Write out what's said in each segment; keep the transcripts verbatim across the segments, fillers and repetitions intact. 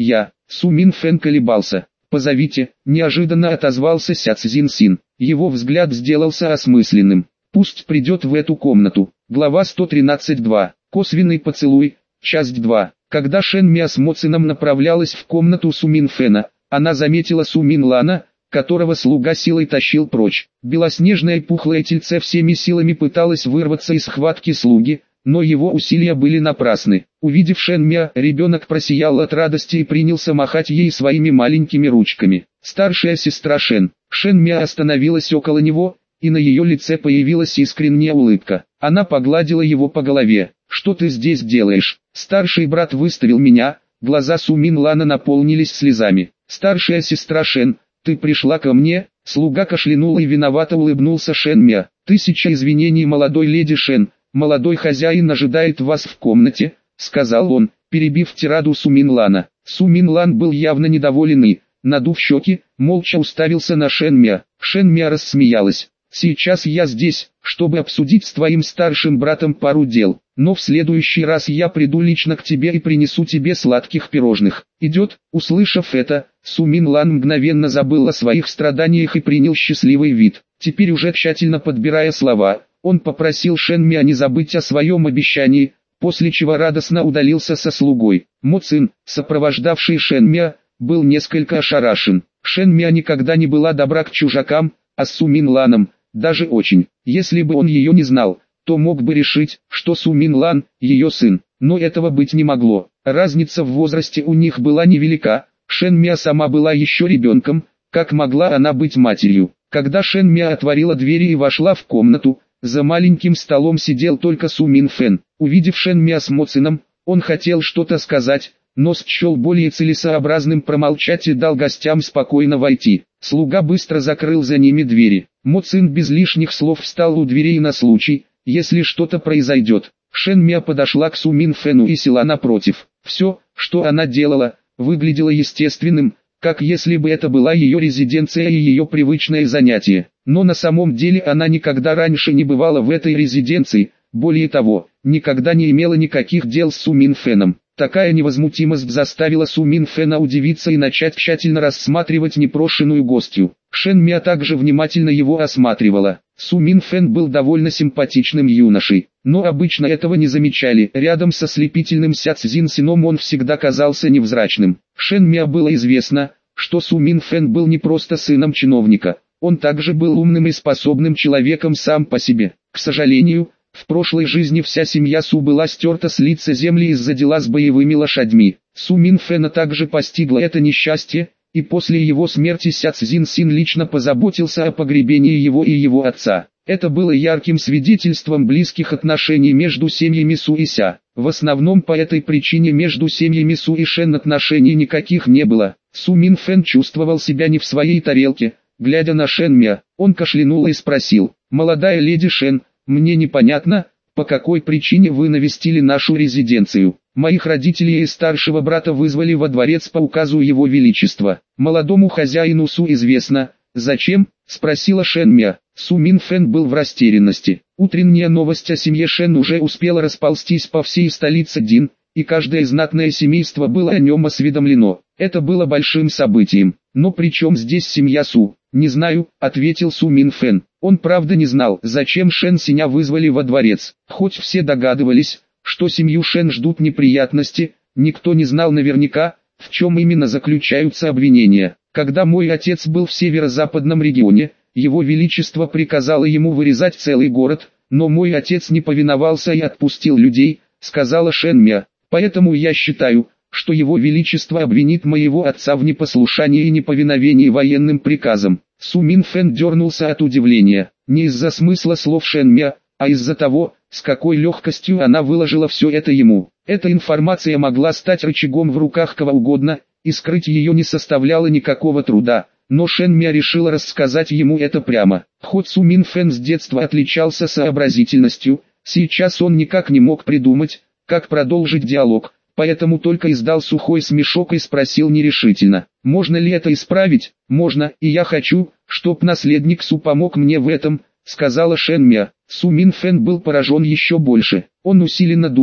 Я, Сумин Фэн колебался. «Позовите», – неожиданно отозвался Ся Цзин Син. Его взгляд сделался осмысленным. «Пусть придет в эту комнату». Глава сто тринадцать два. Косвенный поцелуй. Часть два. Когда Шэн Миа с Мо Цином направлялась в комнату Сумин Фэна, она заметила Сумин Лана, которого слуга силой тащил прочь. Белоснежное пухлое тельце всеми силами пыталось вырваться из схватки слуги, но его усилия были напрасны. Увидев Шэн Миа, ребенок просиял от радости и принялся махать ей своими маленькими ручками. Старшая сестра Шэн. Шэн Миа остановилась около него, и на ее лице появилась искренняя улыбка. Она погладила его по голове. «Что ты здесь делаешь?» «Старший брат выставил меня». Глаза Сумин Лана наполнились слезами. «Старшая сестра Шэн, ты пришла ко мне?» Слуга кашлянул и виновато улыбнулся Шэн Миа. «Тысяча извинений, молодой леди Шэн. Молодой хозяин ожидает вас в комнате», — сказал он, перебив тираду Сумин Лана. Сумин Лан был явно недоволен и, надув щеки, молча уставился на Шэн Миа. Шэн Миа рассмеялась. «Сейчас я здесь, чтобы обсудить с твоим старшим братом пару дел, но в следующий раз я приду лично к тебе и принесу тебе сладких пирожных. Идет?» Услышав это, Сумин Лан мгновенно забыл о своих страданиях и принял счастливый вид. Теперь уже тщательно подбирая слова, он попросил Шэн Миа не забыть о своем обещании, после чего радостно удалился со слугой. Мо Цин, сопровождавший Шэн Миа, был несколько ошарашен. Шэн Миа никогда не была добра к чужакам, а с Сумин Ланом даже очень. Если бы он ее не знал, то мог бы решить, что Сумин Лан – ее сын. Но этого быть не могло. Разница в возрасте у них была невелика. Шэн Миа сама была еще ребенком, как могла она быть матерью. Когда Шэн Миа отворила двери и вошла в комнату, за маленьким столом сидел только Сумин Фэн. Увидев Шэн Миа с Мо Цином, он хотел что-то сказать, но счел более целесообразным промолчать и дал гостям спокойно войти. Слуга быстро закрыл за ними двери. Мо Цин без лишних слов встал у дверей на случай, если что-то произойдет. Шэн Миа подошла к Сумин Фэну и села напротив. Все, что она делала, выглядело естественным, как если бы это была ее резиденция и ее привычное занятие. Но на самом деле она никогда раньше не бывала в этой резиденции, более того, никогда не имела никаких дел с Сумин Фэном. Такая невозмутимость заставила Сумин Фэна удивиться и начать тщательно рассматривать непрошенную гостью. Шэн Миа также внимательно его осматривала. Сумин Фэн был довольно симпатичным юношей, но обычно этого не замечали. Рядом со слепительным Ся Цзин Сином он всегда казался невзрачным. Шэн Миа было известно, что Сумин Фэн был не просто сыном чиновника, он также был умным и способным человеком сам по себе. К сожалению, в прошлой жизни вся семья Су была стерта с лица земли из-за дела с боевыми лошадьми. Сумин Фэна также постигло это несчастье, и после его смерти Ся Цзин Син лично позаботился о погребении его и его отца. Это было ярким свидетельством близких отношений между семьями Су и Ся. В основном по этой причине между семьями Су и Шэн отношений никаких не было. Сумин Фэн чувствовал себя не в своей тарелке. Глядя на Шэн Миа, он кашлянул и спросил: «Молодая леди Шэн, мне непонятно, по какой причине вы навестили нашу резиденцию. Моих родителей и старшего брата вызвали во дворец по указу его величества. Молодому хозяину Су известно, зачем?» – спросила Шэн Миа. Сумин Фэн был в растерянности. Утренняя новость о семье Шэн уже успела расползтись по всей столице Дин, и каждое знатное семейство было о нем осведомлено. Это было большим событием. «Но при чем здесь семья Су?» «Не знаю», — ответил Сумин Фэн. Он правда не знал, зачем Шэн Синя вызвали во дворец. Хоть все догадывались, что семью Шэн ждут неприятности, никто не знал наверняка, в чем именно заключаются обвинения. Когда мой отец был в северо-западном регионе, его величество приказало ему вырезать целый город, но мой отец не повиновался и отпустил людей, сказала Шэн Миа. Поэтому я считаю, что его величество обвинит моего отца в непослушании и неповиновении военным приказам. Сумин Фэн дернулся от удивления, не из-за смысла слов Шэн Миа, а из-за того, с какой легкостью она выложила все это ему. Эта информация могла стать рычагом в руках кого угодно, и скрыть ее не составляло никакого труда, но Шэн Миа решила рассказать ему это прямо. Хоть Сумин Фэн с детства отличался сообразительностью, сейчас он никак не мог придумать, как продолжить диалог. Поэтому только издал сухой смешок и спросил нерешительно: «Можно ли это исправить?» «Можно, и я хочу, чтоб наследник Су помог мне в этом», — сказала Шэн Миа. Сумин Фэн был поражен еще больше. Он усиленно думал,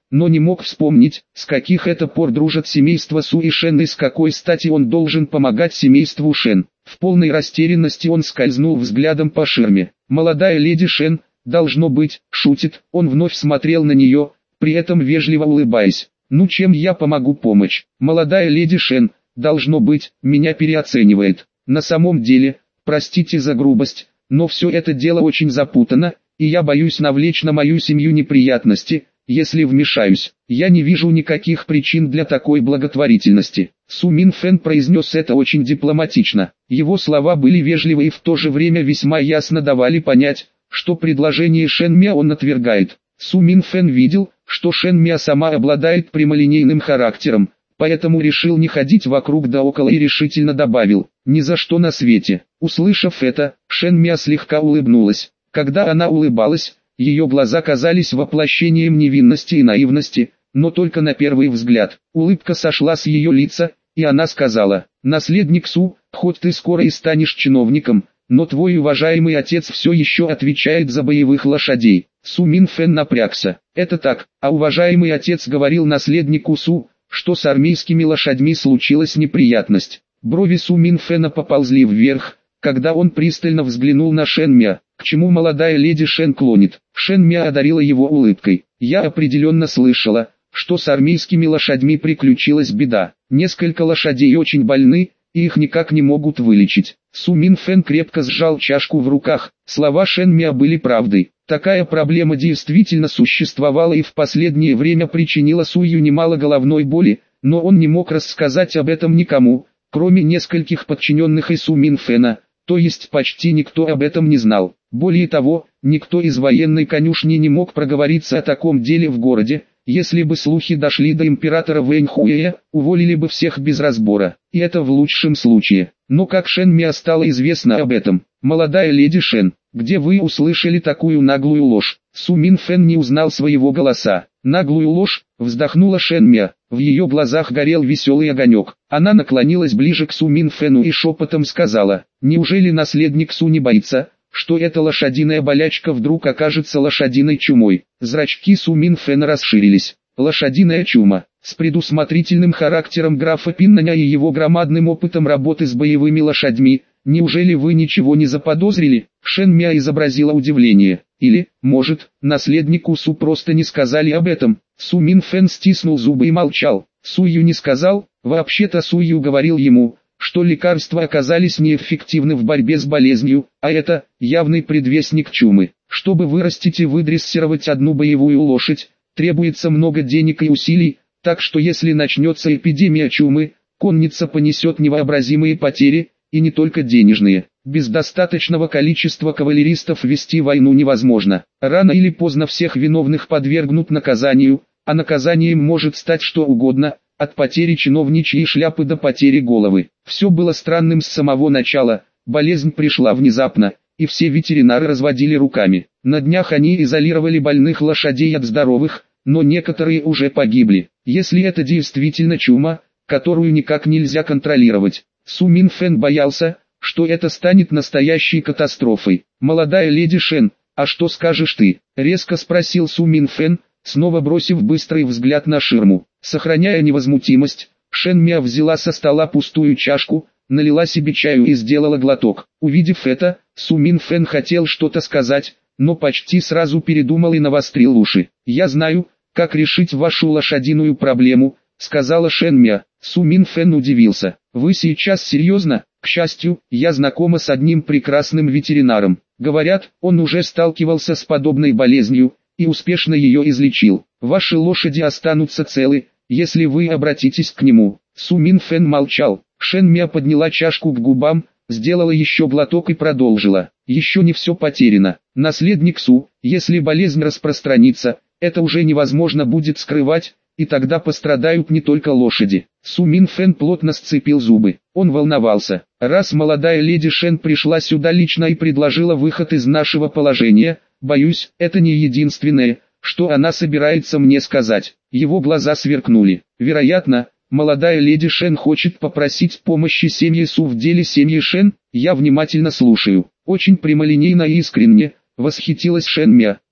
но не мог вспомнить, с каких это пор дружат семейство Су и Шен и с какой стати он должен помогать семейству Шен. В полной растерянности он скользнул взглядом по ширме. Молодая леди Шен, должно быть, шутит, он вновь смотрел на нее, при этом вежливо улыбаясь. «Ну чем я помогу помочь? Молодая леди Шен, должно быть, меня переоценивает. На самом деле, простите за грубость, но все это дело очень запутано, и я боюсь навлечь на мою семью неприятности, если вмешаюсь. Я не вижу никаких причин для такой благотворительности». Су Мин Фэн произнес это очень дипломатично. Его слова были вежливы и в то же время весьма ясно давали понять, что предложение Шэн Мя он отвергает. Су Мин Фэн видел, что Шэн Мя сама обладает прямолинейным характером, поэтому решил не ходить вокруг да около и решительно добавил: «Ни за что на свете». Услышав это, Шэн Мя слегка улыбнулась. Когда она улыбалась, ее глаза казались воплощением невинности и наивности, но только на первый взгляд. Улыбка сошла с ее лица, и она сказала: «Наследник Су, хоть ты скоро и станешь чиновником, но твой уважаемый отец все еще отвечает за боевых лошадей». Су Мин Фэн напрягся. «Это так, а уважаемый отец говорил наследнику Су, что с армейскими лошадьми случилась неприятность». Брови Су Мин Фэна поползли вверх, когда он пристально взглянул на Шэн Мя. К чему молодая леди Шэн клонит? Шэн Мя одарила его улыбкой. «Я определенно слышала, что с армейскими лошадьми приключилась беда. Несколько лошадей очень больны, и их никак не могут вылечить». Су Мин Фэн крепко сжал чашку в руках. Слова Шэн Мя были правдой. Такая проблема действительно существовала и в последнее время причинила Сую немало головной боли, но он не мог рассказать об этом никому, кроме нескольких подчиненных и Су Мин Фэна, то есть почти никто об этом не знал. Более того, никто из военной конюшни не мог проговориться о таком деле в городе. Если бы слухи дошли до императора Вэньхуэя, уволили бы всех без разбора, и это в лучшем случае. Но как Шэн Мя стало известно об этом? «Молодая леди Шэн, где вы услышали такую наглую ложь?» Су Мин Фэн не узнал своего голоса. «Наглую ложь?» — вздохнула Шэн Мя. В ее глазах горел веселый огонек. Она наклонилась ближе к Су Мин Фэну и шепотом сказала: «Неужели наследник Су не боится, что эта лошадиная болячка вдруг окажется лошадиной чумой?» Зрачки Су Мин Фэна расширились. Лошадиная чума. С предусмотрительным характером графа Пиннаня и его громадным опытом работы с боевыми лошадьми, неужели вы ничего не заподозрили? Шэн Мя изобразила удивление. Или, может, наследнику Су просто не сказали об этом? Су Мин Фэн стиснул зубы и молчал. Сую не сказал, вообще-то Сую говорил ему, что лекарства оказались неэффективны в борьбе с болезнью, а это явный предвестник чумы. Чтобы вырастить и выдрессировать одну боевую лошадь, требуется много денег и усилий, так что если начнется эпидемия чумы, конница понесет невообразимые потери, и не только денежные. Без достаточного количества кавалеристов вести войну невозможно. Рано или поздно всех виновных подвергнут наказанию, а наказанием может стать что угодно, от потери чиновничьей шляпы до потери головы. Все было странным с самого начала, болезнь пришла внезапно, и все ветеринары разводили руками. На днях они изолировали больных лошадей от здоровых, но некоторые уже погибли. Если это действительно чума, которую никак нельзя контролировать, Су Мин Фэн боялся, что это станет настоящей катастрофой. «Молодая леди Шэн, а что скажешь ты?» — резко спросил Су Мин Фэн, снова бросив быстрый взгляд на ширму. Сохраняя невозмутимость, Шэн Мя взяла со стола пустую чашку, налила себе чаю и сделала глоток. Увидев это, Су Мин Фэн хотел что-то сказать, но почти сразу передумал и навострил уши. «Я знаю, как решить вашу лошадиную проблему», — сказала Шэн Мя. Су Мин Фэн удивился. «Вы сейчас серьезно?» «К счастью, я знакома с одним прекрасным ветеринаром. Говорят, он уже сталкивался с подобной болезнью и успешно ее излечил. Ваши лошади останутся целы, если вы обратитесь к нему». Су Мин Фэн молчал. Шэн Мя подняла чашку к губам, сделала еще глоток и продолжила. «Еще не все потеряно. Наследник Су, если болезнь распространится, это уже невозможно будет скрывать, и тогда пострадают не только лошади». Су Мин Фэн плотно сцепил зубы. Он волновался. «Раз молодая леди Шэн пришла сюда лично и предложила выход из нашего положения, боюсь, это не единственное, что она собирается мне сказать». Его глаза сверкнули. «Вероятно, молодая леди Шэн хочет попросить помощи семьи Су в деле семьи Шэн. Я внимательно слушаю». Очень прямолинейно и искренне восхитилась Шэн Мя.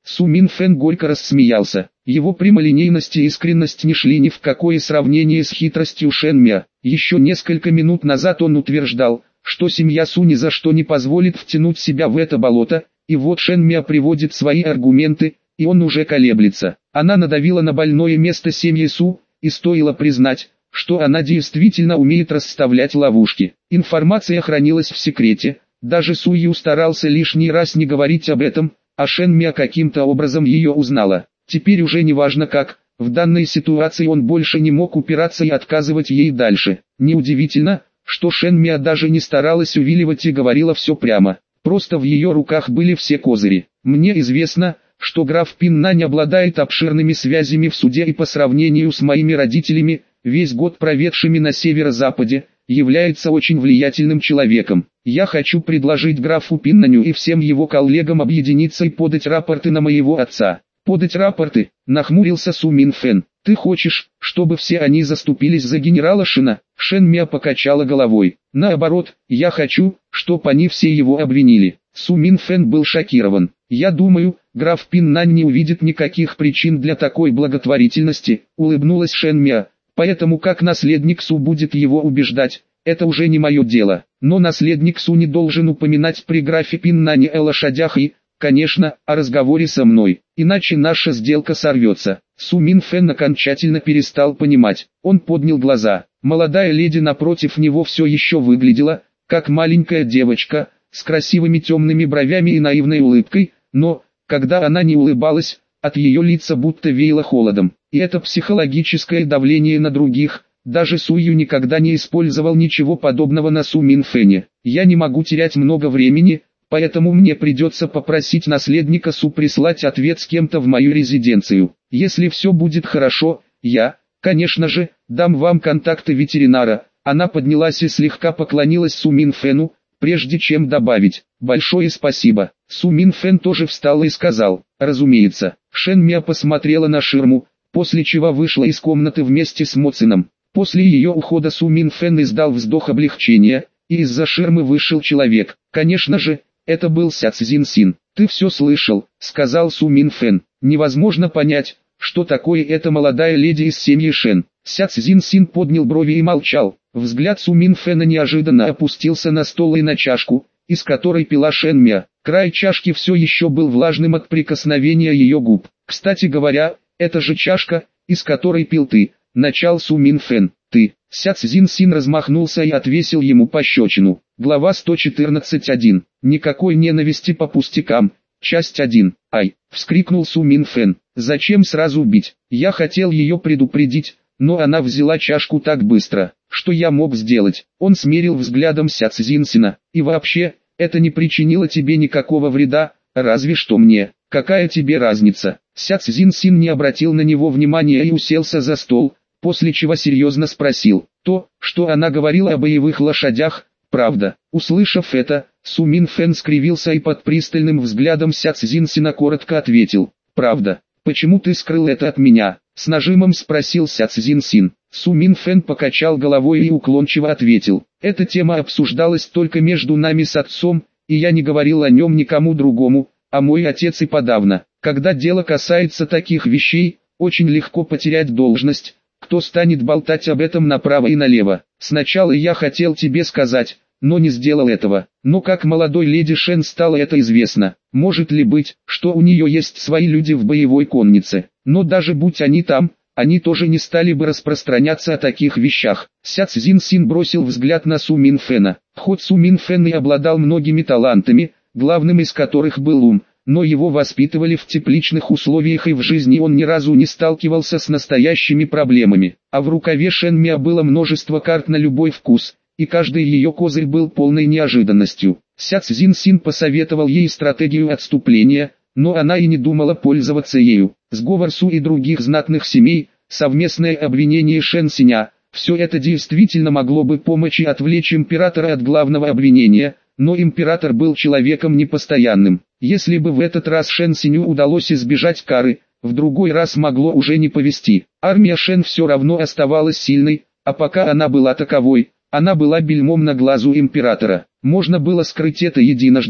Су Минфэн горько рассмеялся. Его прямолинейность и искренность не шли ни в какое сравнение с хитростью Шэн Мя. Еще несколько минут назад он утверждал, что семья Су ни за что не позволит втянуть себя в это болото, и вот Шэн Мя приводит свои аргументы, и он уже колеблется. Она надавила на больное место семьи Су, и стоило признать, что она действительно умеет расставлять ловушки. Информация хранилась в секрете, даже Су Ю старался лишний раз не говорить об этом, а Шэн Мя каким-то образом ее узнала. Теперь уже не важно как, в данной ситуации он больше не мог упираться и отказывать ей дальше. Неудивительно, что Шэн Мя даже не старалась увиливать и говорила все прямо. Просто в ее руках были все козыри. Мне известно, что граф Пин Нань обладает обширными связями в суде и по сравнению с моими родителями, весь год проведшими на северо-западе, является очень влиятельным человеком. Я хочу предложить графу Пин Наню и всем его коллегам объединиться и подать рапорты на моего отца. Подать рапорты, нахмурился Су Минфэн. Ты хочешь, чтобы все они заступились за генерала Шина? Шэн Мя покачала головой. Наоборот, я хочу, чтобы они все его обвинили. Су Минфэн был шокирован. Я думаю, граф Пин Нань не увидит никаких причин для такой благотворительности, улыбнулась Шэн Мя. Поэтому как наследник Су будет его убеждать, это уже не мое дело. Но наследник Су не должен упоминать при графе Пин Нане о лошадях и, конечно, о разговоре со мной, иначе наша сделка сорвется. Су Минфэн окончательно перестал понимать. Он поднял глаза. Молодая леди напротив него все еще выглядела, как маленькая девочка, с красивыми темными бровями и наивной улыбкой, но, когда она не улыбалась, от ее лица будто веяло холодом. И это психологическое давление на других. Даже Су Ю никогда не использовал ничего подобного на Су Минфэне. Я не могу терять много времени, поэтому мне придется попросить наследника Су прислать ответ с кем-то в мою резиденцию. Если все будет хорошо, я, конечно же, дам вам контакты ветеринара. Она поднялась и слегка поклонилась Су Минфэну, прежде чем добавить «большое спасибо». Су Минфэн тоже встал и сказал «разумеется». Шэн Мя посмотрела на ширму, после чего вышла из комнаты вместе с Мо Цином. После ее ухода Су Минфэн издал вздох облегчения, и из-за ширмы вышел человек. Конечно же, это был Ся Цзин Син. «Ты все слышал», — сказал Су Минфэн. «Невозможно понять, что такое эта молодая леди из семьи Шэн». Ся Цзин Син поднял брови и молчал. Взгляд Су Минфэна неожиданно опустился на стол и на чашку, из которой пила Шэн Мя. Край чашки все еще был влажным от прикосновения ее губ. «Кстати говоря, это же чашка, из которой пил ты», — начал Су Минфэн. «Ты». Ся Цзин Син размахнулся и отвесил ему пощечину. Глава сто четырнадцать один. Никакой ненависти по пустякам. Часть один. «Ай!» — вскрикнул Су Минфэн. «Зачем сразу бить? Я хотел ее предупредить, но она взяла чашку так быстро. Что я мог сделать?» Он смерил взглядом Ся Цзин Сина. «И вообще, это не причинило тебе никакого вреда, разве что мне. Какая тебе разница?» Ся Цзин Син не обратил на него внимания и уселся за стол, после чего серьезно спросил: «То, что она говорила о боевых лошадях, правда?» Услышав это, Су Минфэн скривился и под пристальным взглядом Ся Цзин Сина коротко ответил: «Правда. Почему ты скрыл это от меня?» С нажимом спросил Ся Цзин Син. Су Минфэн покачал головой и уклончиво ответил: «Эта тема обсуждалась только между нами с отцом, и я не говорил о нем никому другому, а мой отец и подавно. Когда дело касается таких вещей, очень легко потерять должность. Кто станет болтать об этом направо и налево? Сначала я хотел тебе сказать, но не сделал этого. Но как молодой леди Шэн стало это известно. Может ли быть, что у нее есть свои люди в боевой коннице? Но даже будь они там, они тоже не стали бы распространяться о таких вещах». Ся Цзин Син бросил взгляд на Су Минфэна. Хоть Су Минфэн и обладал многими талантами, главным из которых был ум, но его воспитывали в тепличных условиях и в жизни он ни разу не сталкивался с настоящими проблемами. А в рукаве Шэн Мя было множество карт на любой вкус, и каждый ее козырь был полной неожиданностью. Ся Цзин Син посоветовал ей стратегию отступления, но она и не думала пользоваться ею. Сговор Су и других знатных семей, совместное обвинение Шэн Синя, все это действительно могло бы помочь и отвлечь императора от главного обвинения, но император был человеком непостоянным. Если бы в этот раз Шэн Синю удалось избежать кары, в другой раз могло уже не повезти. Армия Шэн все равно оставалась сильной, а пока она была таковой, она была бельмом на глазу императора. Можно было скрыть это единожды,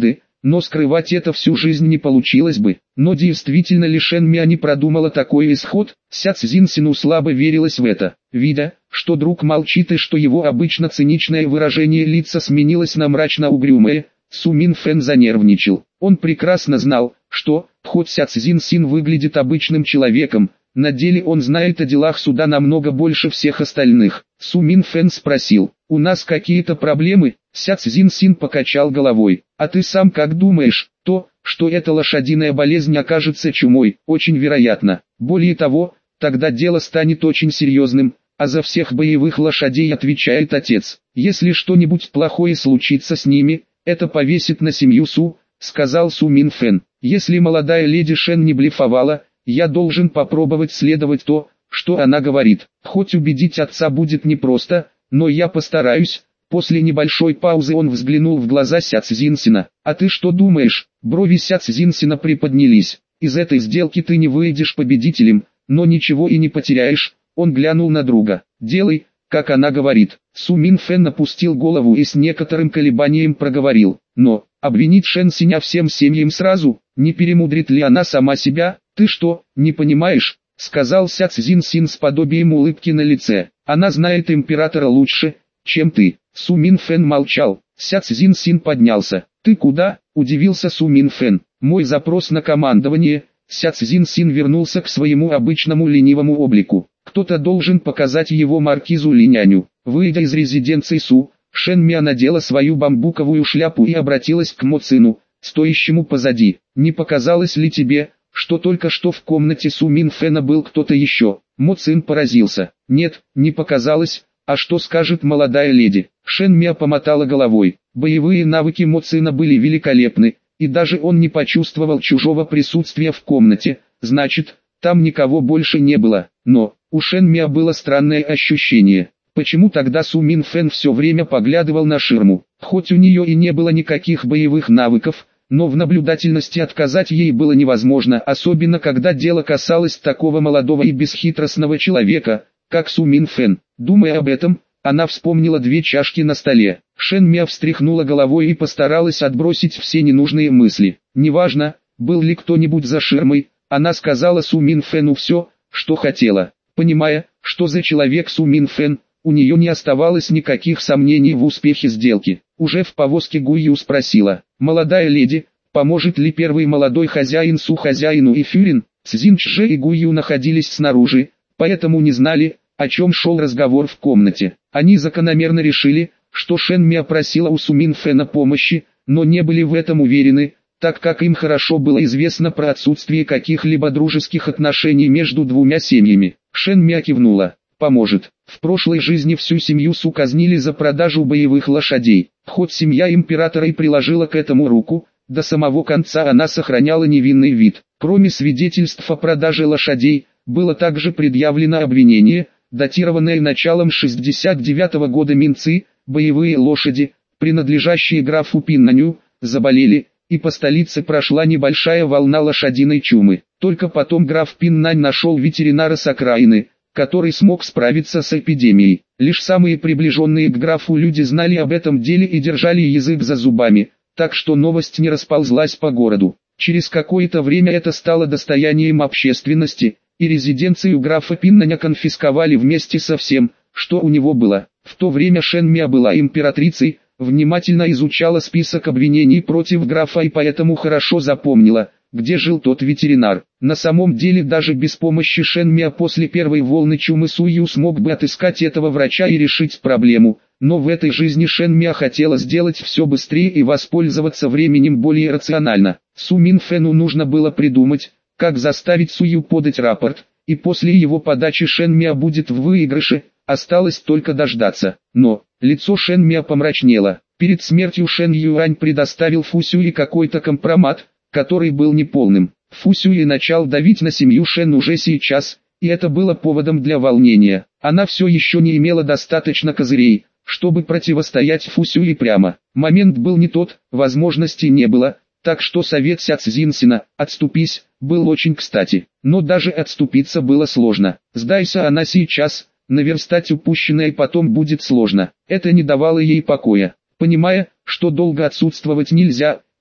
но скрывать это всю жизнь не получилось бы. Но действительно ли Шен Миа не продумала такой исход? Ся Цзиньсину слабо верилось в это. Видя, что друг молчит и что его обычно циничное выражение лица сменилось на мрачно-угрюмое, Су Мин Фэн занервничал. Он прекрасно знал, что, хоть Ся Цзиньсин выглядит обычным человеком, на деле он знает о делах суда намного больше всех остальных. Су Мин Фэн спросил: «У нас какие-то проблемы?» Ся Цзиньсин покачал головой. «А ты сам как думаешь?» «То, что эта лошадиная болезнь окажется чумой, очень вероятно. Более того, тогда дело станет очень серьезным, а за всех боевых лошадей отвечает отец. Если что-нибудь плохое случится с ними, это повесит на семью Су», — сказал Су Мин Фэн. «Если молодая леди Шен не блефовала, я должен попробовать следовать то, что она говорит. Хоть убедить отца будет непросто, но я постараюсь». После небольшой паузы он взглянул в глаза Ся Цзиньсина. «А ты что думаешь?» Брови Ся Цзиньсина приподнялись. «Из этой сделки ты не выйдешь победителем, но ничего и не потеряешь». Он глянул на друга. «Делай, как она говорит». Су Мин Фэн опустил голову и с некоторым колебанием проговорил: «Но, обвинить Шен Синя всем семьям сразу, не перемудрит ли она сама себя?» «Ты что, не понимаешь?» — сказал Ся Цзиньсин с подобием улыбки на лице. «Она знает императора лучше, чем ты». Су Мин Фэн молчал. Ся Цзиньсин поднялся. «Ты куда?» — удивился Су Мин Фэн. «Мой запрос на командование». Ся Цзиньсин вернулся к своему обычному ленивому облику. «Кто-то должен показать его маркизу Линяню». Выйдя из резиденции Су, Шен Миа надела свою бамбуковую шляпу и обратилась к Мо Цину, стоящему позади. «Не показалось ли тебе, что только что в комнате Су Мин Фэна был кто-то еще?» Мо Цин поразился. «Нет, не показалось. А что скажет молодая леди?» Шен Миа помотала головой. Боевые навыки Мо Цина были великолепны, и даже он не почувствовал чужого присутствия в комнате, значит, там никого больше не было. Но, у Шен Миа было странное ощущение. Почему тогда Су Мин Фэн все время поглядывал на ширму? Хоть у нее и не было никаких боевых навыков, но в наблюдательности отказать ей было невозможно, особенно когда дело касалось такого молодого и бесхитростного человека, как Су Мин Фэн. Думая об этом, она вспомнила две чашки на столе. Шен Миа встряхнула головой и постаралась отбросить все ненужные мысли. Неважно, был ли кто-нибудь за ширмой, она сказала Су Мин Фэну все, что хотела. Понимая, что за человек Су Мин Фэн, у нее не оставалось никаких сомнений в успехе сделки. Уже в повозке Гуйю спросила: «Молодая леди, поможет ли первый молодой хозяин Су хозяину и Фюрин?» Цзиньчже и Гуйю находились снаружи, поэтому не знали, о чем шел разговор в комнате. Они закономерно решили, что Шен Миа просила у Су Мин Фэна помощи, но не были в этом уверены, так как им хорошо было известно про отсутствие каких-либо дружеских отношений между двумя семьями. Шен Миа кивнула. «Поможет. В прошлой жизни всю семью Су казнили за продажу боевых лошадей. Хоть семья императора и приложила к этому руку, до самого конца она сохраняла невинный вид. Кроме свидетельств о продаже лошадей, было также предъявлено обвинение, датированное началом шестьдесят девятого года Минцы. Боевые лошади, принадлежащие графу Пиннаню, заболели, и по столице прошла небольшая волна лошадиной чумы. Только потом граф Пиннань нашел ветеринара с окраины, который смог справиться с эпидемией. Лишь самые приближенные к графу люди знали об этом деле и держали язык за зубами, так что новость не расползлась по городу. Через какое-то время это стало достоянием общественности, и резиденцию графа Пиннаня конфисковали вместе со всем, что у него было. В то время Шен Миа была императрицей, внимательно изучала список обвинений против графа и поэтому хорошо запомнила, где жил тот ветеринар. На самом деле даже без помощи Шен Миа после первой волны чумы Сую смог бы отыскать этого врача и решить проблему, но в этой жизни Шен Миа хотела сделать все быстрее и воспользоваться временем более рационально. Су Мин Фэну нужно было придумать, как заставить Сую подать рапорт, и после его подачи Шен Миа будет в выигрыше, осталось только дождаться. Но, лицо Шен Миа помрачнело. Перед смертью Шен Юань предоставил Фу Сюи какой-то компромат, который был неполным. Фу Сюи начал давить на семью Шен уже сейчас, и это было поводом для волнения. Она все еще не имела достаточно козырей, чтобы противостоять Фу Сюи прямо. Момент был не тот, возможностей не было, так что совет Ся Цзиньсина «отступись» был очень кстати. Но даже отступиться было сложно. Сдайся она сейчас, наверстать упущенное потом будет сложно. Это не давало ей покоя. Понимая, что долго отсутствовать нельзя,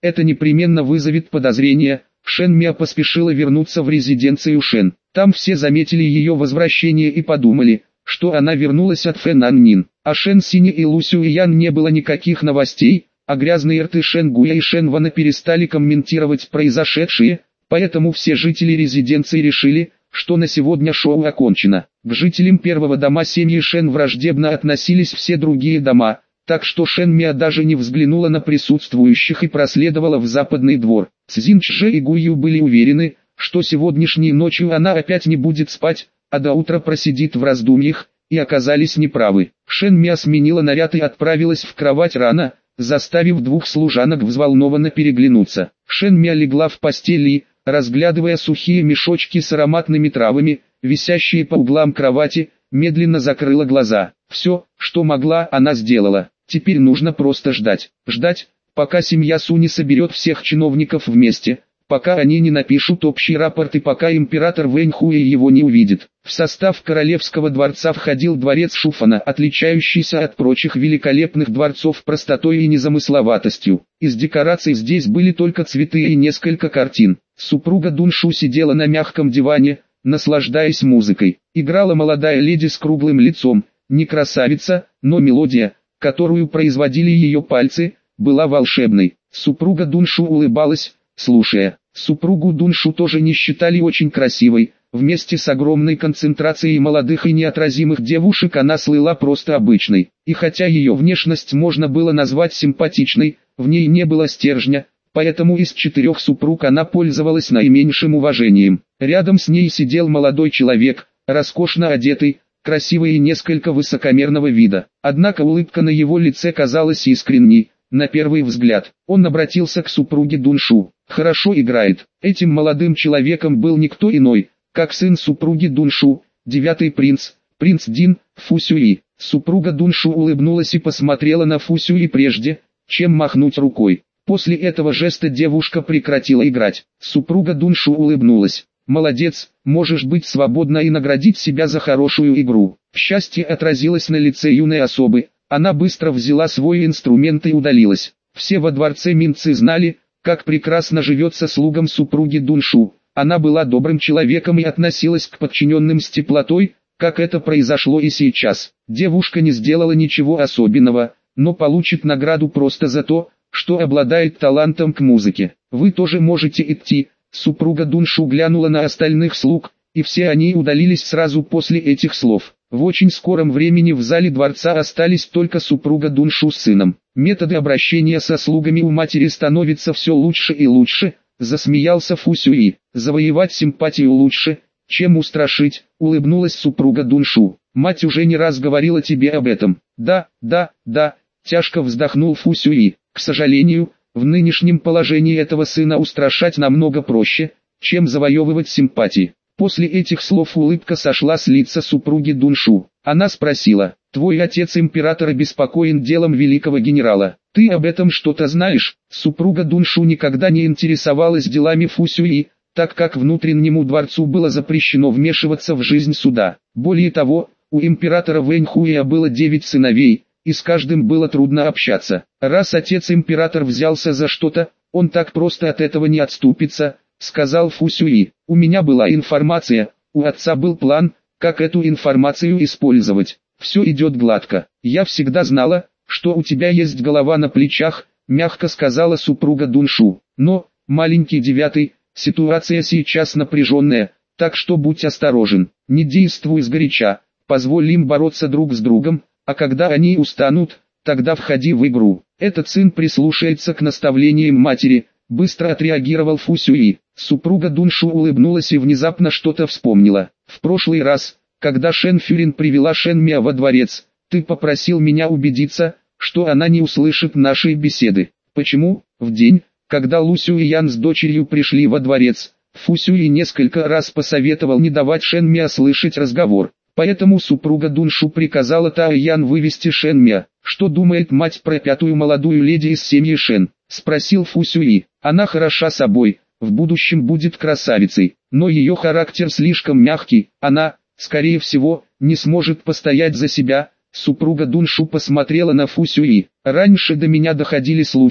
это непременно вызовет подозрения. Шен Миа поспешила вернуться в резиденцию Шен. Там все заметили ее возвращение и подумали, что она вернулась от Фэн Аннин. О Шен Сине и Лу Сюэян не было никаких новостей, а грязные рты Шен Гуя и Шен Вана перестали комментировать произошедшее, поэтому все жители резиденции решили, что на сегодня шоу окончено. К жителям первого дома семьи Шен враждебно относились все другие дома, так что Шен Миа даже не взглянула на присутствующих и проследовала в западный двор. Цзин Чжэ и Гую были уверены, что сегодняшней ночью она опять не будет спать, а до утра просидит в раздумьях, и оказались неправы. Шен Миа сменила наряд и отправилась в кровать рано, заставив двух служанок взволнованно переглянуться. Шен Миа легла в постели и, разглядывая сухие мешочки с ароматными травами, висящие по углам кровати, медленно закрыла глаза. Все, что могла, она сделала. Теперь нужно просто ждать. Ждать, пока семья Су не соберет всех чиновников вместе, пока они не напишут общий рапорт и пока император Вэнь Хуэй его не увидит. В состав королевского дворца входил дворец Шуфана, отличающийся от прочих великолепных дворцов простотой и незамысловатостью. Из декораций здесь были только цветы и несколько картин. Супруга Дуншу сидела на мягком диване, наслаждаясь музыкой. Играла молодая леди с круглым лицом, не красавица, но мелодия, которую производили ее пальцы, была волшебной. Супруга Дуншу улыбалась, слушая. Супругу Дуншу тоже не считали очень красивой. Вместе с огромной концентрацией молодых и неотразимых девушек она слыла просто обычной. И хотя ее внешность можно было назвать симпатичной, в ней не было стержня, поэтому из четырех супруг она пользовалась наименьшим уважением. Рядом с ней сидел молодой человек, роскошно одетый, красивый и несколько высокомерного вида. Однако улыбка на его лице казалась искренней. На первый взгляд, он обратился к супруге Дуншу. «Хорошо играет». Этим молодым человеком был никто иной, как сын супруги Дуншу, девятый принц, принц Дин, Фу Сюи. Супруга Дуншу улыбнулась и посмотрела на Фу Сюи прежде, чем махнуть рукой. После этого жеста девушка прекратила играть. Супруга Дуншу улыбнулась. «Молодец, можешь быть свободна и наградить себя за хорошую игру». Счастье отразилось на лице юной особы. Она быстро взяла свой инструмент и удалилась. Все во дворце Минцы знали, как прекрасно живется слугам супруги Дуншу. Она была добрым человеком и относилась к подчиненным с теплотой, как это произошло и сейчас. Девушка не сделала ничего особенного, но получит награду просто за то, что обладает талантом к музыке. Вы тоже можете идти. Супруга Дуншу глянула на остальных слуг, и все они удалились сразу после этих слов. В очень скором времени в зале дворца остались только супруга Дуншу с сыном. Методы обращения со слугами у матери становятся все лучше и лучше, засмеялся Фу Сюи. Завоевать симпатию лучше, чем устрашить, улыбнулась супруга Дуншу. Мать уже не раз говорила тебе об этом. Да, да, да, тяжко вздохнул Фу Сюи. К сожалению, в нынешнем положении этого сына устрашать намного проще, чем завоевывать симпатии. После этих слов улыбка сошла с лица супруги Дуншу. Она спросила: «Твой отец император обеспокоен делом великого генерала. Ты об этом что-то знаешь?» Супруга Дуншу никогда не интересовалась делами Фу Сюи, так как внутреннему дворцу было запрещено вмешиваться в жизнь суда. Более того, у императора Вэнь Хуэя было девять сыновей, и с каждым было трудно общаться. Раз отец-император взялся за что-то, он так просто от этого не отступится, сказал Фу Сюи. У меня была информация, у отца был план, как эту информацию использовать. Все идет гладко. Я всегда знала, что у тебя есть голова на плечах, мягко сказала супруга Дуншу. Но, маленький девятый, ситуация сейчас напряженная, так что будь осторожен. Не действуй сгоряча, позволь им бороться друг с другом, а когда они устанут, тогда входи в игру. Этот сын прислушается к наставлениям матери, быстро отреагировал Фу Сюи. Супруга Дуншу улыбнулась и внезапно что-то вспомнила. В прошлый раз, когда Шен Фюрин привела Шен Миа во дворец, ты попросил меня убедиться, что она не услышит нашей беседы. Почему? В день, когда Лу Сюэян с дочерью пришли во дворец, Фу Сюи несколько раз посоветовал не давать Шен Миа слышать разговор. Поэтому супруга Дуншу приказала Таоян вывести Шен Миа. Что думает мать про пятую молодую леди из семьи Шен? Спросил Фу Сюи. Она хороша собой, в будущем будет красавицей, но ее характер слишком мягкий, она, скорее всего, не сможет постоять за себя. Супруга Дуншу посмотрела на Фу Сюи. Раньше до меня доходили слухи,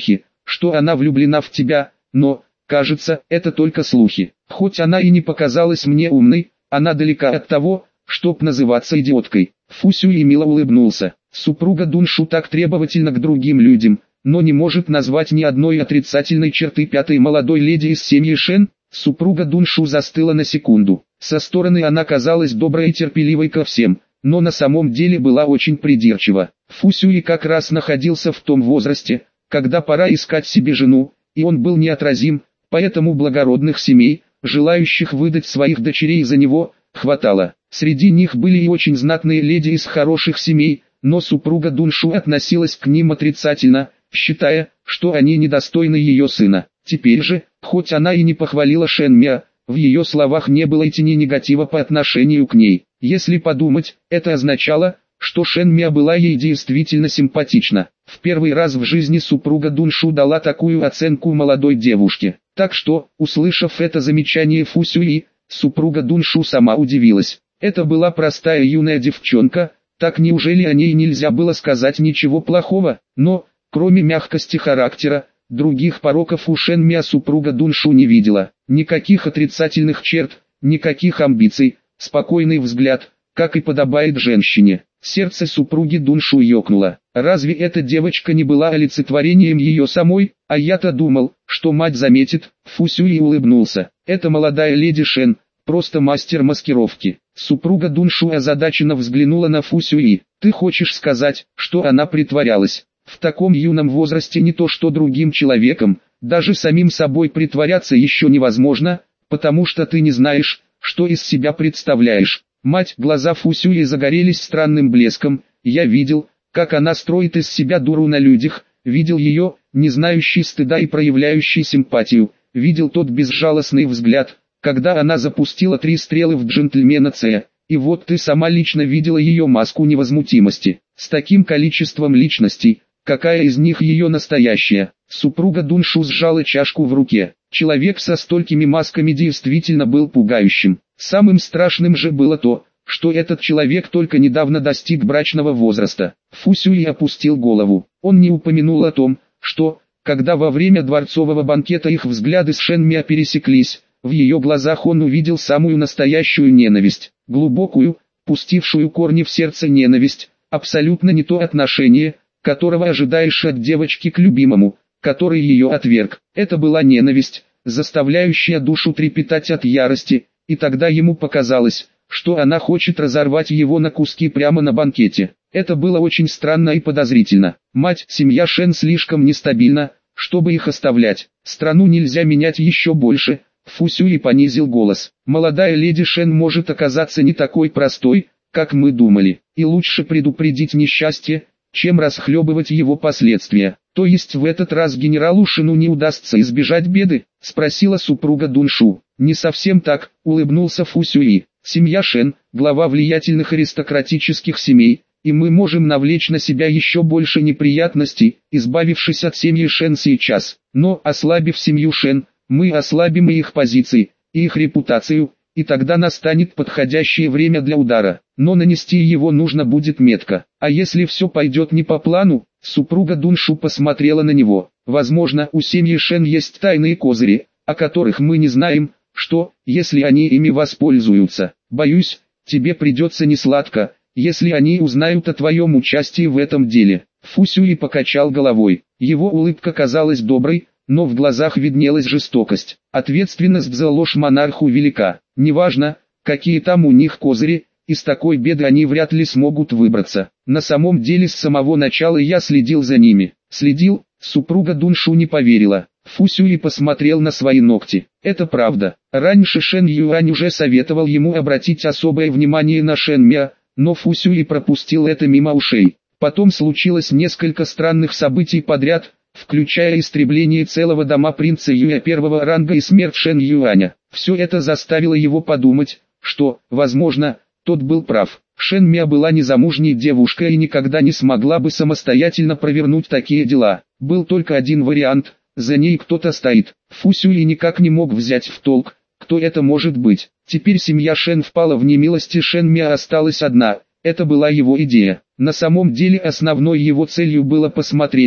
что она влюблена в тебя, но, кажется, это только слухи. Хоть она и не показалась мне умной, она далека от того, чтоб называться идиоткой. Фу Сюй мило улыбнулся. Супруга Дуншу так требовательна к другим людям, но не может назвать ни одной отрицательной черты пятой молодой леди из семьи Шен. Супруга Дуншу застыла на секунду. Со стороны она казалась доброй и терпеливой ко всем, но на самом деле была очень придирчива. Фу Сюй как раз находился в том возрасте, когда пора искать себе жену, и он был неотразим, поэтому благородных семей, желающих выдать своих дочерей за него, хватало. Среди них были и очень знатные леди из хороших семей, но супруга Дуншу относилась к ним отрицательно, считая, что они недостойны ее сына. Теперь же, хоть она и не похвалила Шен Мя, в ее словах не было и тени негатива по отношению к ней. Если подумать, это означало, что Шен Мя была ей действительно симпатична. В первый раз в жизни супруга Дуншу дала такую оценку молодой девушке. Так что, услышав это замечание Фу Сюи, супруга Дуншу сама удивилась. Это была простая юная девчонка, так неужели о ней нельзя было сказать ничего плохого? Но, кроме мягкости характера, других пороков у Шен Мя супруга Дуншу не видела. Никаких отрицательных черт, никаких амбиций, спокойный взгляд, как и подобает женщине. Сердце супруги Дуншу ёкнуло. Разве эта девочка не была олицетворением ее самой? А я-то думал, что мать заметит. Фу Сюй улыбнулся. Эта молодая леди Шен, просто мастер маскировки. Супруга Дуншу озадаченно взглянула на Фу Сюи. Ты хочешь сказать, что она притворялась? В таком юном возрасте не то что другим человеком, даже самим собой притворяться еще невозможно, потому что ты не знаешь, что из себя представляешь. Мать, глаза Фу Сюи загорелись странным блеском. Я видел, как она строит из себя дуру на людях, видел ее, не знающий стыда и проявляющий симпатию, видел тот безжалостный взгляд, когда она запустила три стрелы в джентльмена Ц. И вот ты сама лично видела ее маску невозмутимости. С таким количеством личностей, какая из них ее настоящая? Супруга Дуншу сжала чашку в руке. Человек со столькими масками действительно был пугающим. Самым страшным же было то, что этот человек только недавно достиг брачного возраста. Фу Сюй опустил голову. Он не упомянул о том, что, когда во время дворцового банкета их взгляды с Шен Мя пересеклись, в ее глазах он увидел самую настоящую ненависть, глубокую, пустившую корни в сердце ненависть, абсолютно не то отношение, которого ожидаешь от девочки к любимому, который ее отверг. Это была ненависть, заставляющая душу трепетать от ярости, и тогда ему показалось, что она хочет разорвать его на куски прямо на банкете. Это было очень странно и подозрительно. Мать, семья Шен слишком нестабильна, чтобы их оставлять. Страну нельзя менять еще больше. Фу Сюй понизил голос. Молодая леди Шен может оказаться не такой простой, как мы думали, и лучше предупредить несчастье, чем расхлебывать его последствия. То есть в этот раз генералу Шену не удастся избежать беды? Спросила супруга Дуншу. Не совсем так, улыбнулся Фу Сюи. Семья Шен, глава влиятельных аристократических семей, и мы можем навлечь на себя еще больше неприятностей, избавившись от семьи Шен сейчас. Но, ослабив семью Шен, мы ослабим и их позиции, и их репутацию, и тогда настанет подходящее время для удара. Но нанести его нужно будет метко. А если все пойдет не по плану? Супруга Дуншу посмотрела на него. Возможно, у семьи Шен есть тайные козыри, о которых мы не знаем. Что, если они ими воспользуются? Боюсь, тебе придется несладко, если они узнают о твоем участии в этом деле. Фу Сюй покачал головой. Его улыбка казалась доброй, но в глазах виднелась жестокость. Ответственность за ложь монарху велика. Неважно, какие там у них козыри, из такой беды они вряд ли смогут выбраться. На самом деле с самого начала я следил за ними. Следил, супруга Дуншу не поверила. Фу Сюй посмотрел на свои ногти. Это правда. Раньше Шен Юань уже советовал ему обратить особое внимание на Шен Мя, но Фу Сюй пропустил это мимо ушей. Потом случилось несколько странных событий подряд, включая истребление целого дома принца Юя первого ранга и смерть Шен Юаня. Все это заставило его подумать, что, возможно, тот был прав. Шен Мя была незамужней девушкой и никогда не смогла бы самостоятельно провернуть такие дела. Был только один вариант. За ней кто-то стоит. Фу Сюй никак не мог взять в толк, кто это может быть. Теперь семья Шен впала в немилость и Шен Мя осталась одна. Это была его идея. На самом деле основной его целью было посмотреть,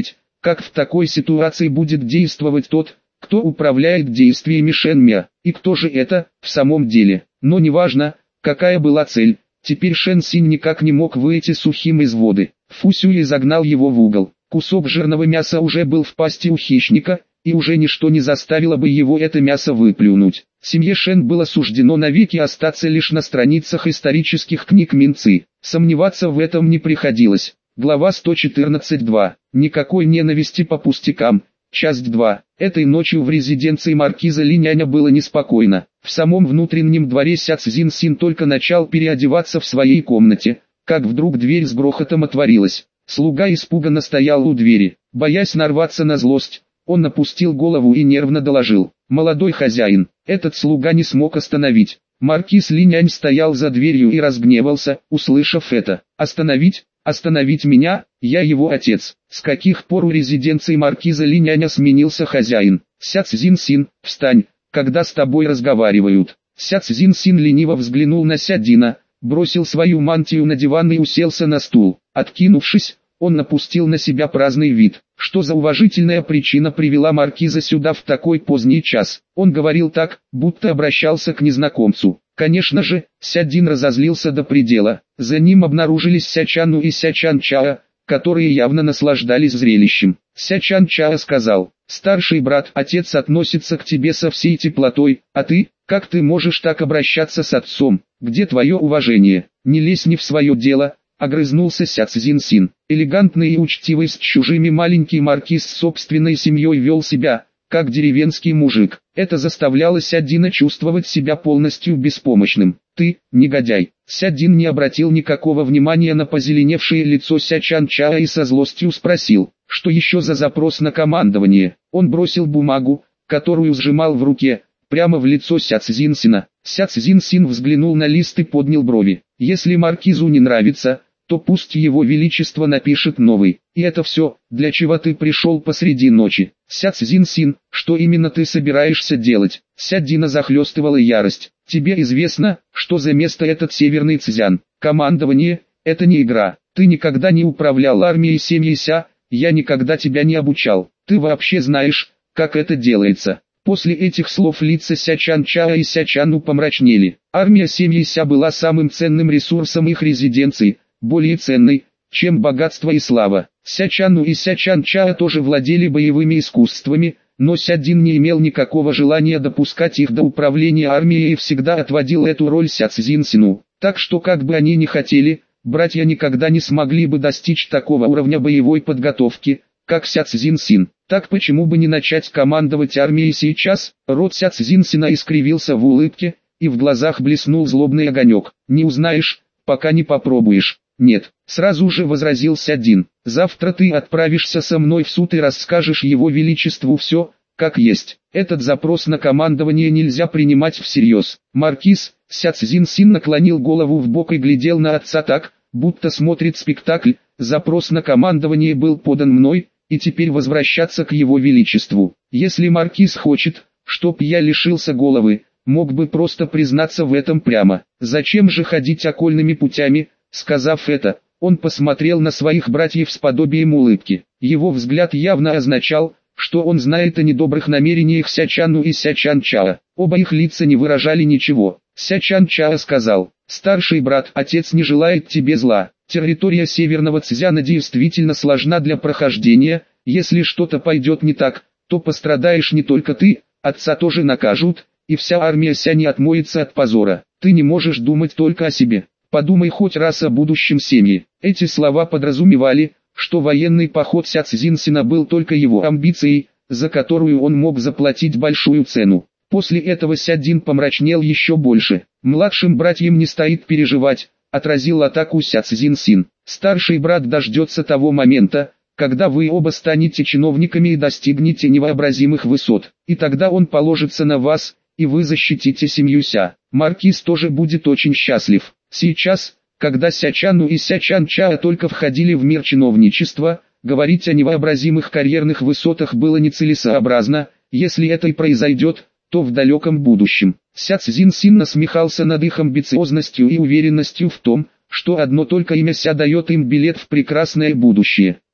как в такой ситуации будет действовать тот, кто управляет действиями Шэн Мя, и кто же это, в самом деле. Но неважно, какая была цель, теперь Шэн Синь никак не мог выйти сухим из воды. Фу Сюй загнал его в угол. Кусок жирного мяса уже был в пасти у хищника, и уже ничто не заставило бы его это мясо выплюнуть. Семье Шэн было суждено навеки остаться лишь на страницах исторических книг Минцы. Сомневаться в этом не приходилось. Глава сто четырнадцать два. Никакой ненависти по пустякам. Часть два. Этой ночью в резиденции маркиза Линяня было неспокойно. В самом внутреннем дворе Ся Цзин Син только начал переодеваться в своей комнате, как вдруг дверь с грохотом отворилась. Слуга испуганно стоял у двери, боясь нарваться на злость. Он опустил голову и нервно доложил: «Молодой хозяин». Этот слуга не смог остановить. Маркиз Линянь стоял за дверью и разгневался, услышав это. «Остановить? Остановить меня? Я его отец». С каких пор у резиденции маркиза Линяня сменился хозяин? «Ся Цзин Син, встань, когда с тобой разговаривают». Ся Цзин Син лениво взглянул на Ся Дина, бросил свою мантию на диван и уселся на стул. Откинувшись, он напустил на себя праздный вид. Что за уважительная причина привела маркиза сюда в такой поздний час? Он говорил так, будто обращался к незнакомцу. Конечно же, Ся Дин разозлился до предела. За ним обнаружились Ся Чану и Ся Чан Чаа, которые явно наслаждались зрелищем. Ся Чан Чаа сказал: «Старший брат, отец относится к тебе со всей теплотой, а ты, как ты можешь так обращаться с отцом? Где твое уважение? Не лезь не в свое дело». Огрызнулся Ся Цзин Син. Элегантный и учтивый с чужими маленький маркиз с собственной семьей вел себя, как деревенский мужик. Это заставляло Ся Дина чувствовать себя полностью беспомощным. «Ты, негодяй!» Ся Дин не обратил никакого внимания на позеленевшее лицо Ся Чан Чаа и со злостью спросил: «Что еще за запрос на командование?» Он бросил бумагу, которую сжимал в руке, прямо в лицо Ся Цзин Сина. Ся Цзин Син взглянул на лист и поднял брови. «Если маркизу не нравится, то пусть его величество напишет новый. И это все, для чего ты пришел посреди ночи?» «Ся Цзин Син, что именно ты собираешься делать?» Ся Дина захлестывала ярость. «Тебе известно, что за место этот Северный Цзян? Командование – это не игра. Ты никогда не управлял армией семьи Ся, я никогда тебя не обучал. Ты вообще знаешь, как это делается?» После этих слов лица Ся Чан Чаа и Ся Чану помрачнели. Армия семьи Ся была самым ценным ресурсом их резиденции, более ценной, чем богатство и слава. Ся Чану и Ся Чан Чаа тоже владели боевыми искусствами, но Ся Дин не имел никакого желания допускать их до управления армией и всегда отводил эту роль Ся Цзин Сину. Так что как бы они ни хотели, братья никогда не смогли бы достичь такого уровня боевой подготовки, как Ся Цзин Син. Так почему бы не начать командовать армией сейчас? Рот Ся Цзин Сина искривился в улыбке, и в глазах блеснул злобный огонек. «Не узнаешь, пока не попробуешь». «Нет», сразу же возразил Ся Дин. «Завтра ты отправишься со мной в суд и расскажешь его величеству все, как есть. Этот запрос на командование нельзя принимать всерьез». Маркиз, Ся Цзин Син наклонил голову в бок и глядел на отца так, будто смотрит спектакль. «Запрос на командование был подан мной, и теперь возвращаться к его величеству. Если маркиз хочет, чтоб я лишился головы, мог бы просто признаться в этом прямо. Зачем же ходить окольными путями?» Сказав это, он посмотрел на своих братьев с подобием улыбки. Его взгляд явно означал, что он знает о недобрых намерениях Ся Чану и Ся Чан Чаа. Оба их лица не выражали ничего. Ся Чан Чаа сказал: «Старший брат, отец не желает тебе зла. Территория Северного Цзяна действительно сложна для прохождения. Если что-то пойдет не так, то пострадаешь не только ты, отца тоже накажут, и вся армия Ся не отмоется от позора. Ты не можешь думать только о себе. Подумай хоть раз о будущем семьи». Эти слова подразумевали, что военный поход Ся Цзин Сина был только его амбицией, за которую он мог заплатить большую цену. После этого Ся Дин помрачнел еще больше. «Младшим братьям не стоит переживать», — отразил атаку Ся Цзин Син. «Старший брат дождется того момента, когда вы оба станете чиновниками и достигнете невообразимых высот, и тогда он положится на вас, и вы защитите семью Ся. Маркиз тоже будет очень счастлив. Сейчас, когда Ся Чану и Ся Чан Чаа только входили в мир чиновничества, говорить о невообразимых карьерных высотах было нецелесообразно. Если это и произойдет, то в далеком будущем». Ся Цзин Син насмехался над их амбициозностью и уверенностью в том, что одно только имя Ся дает им билет в прекрасное будущее.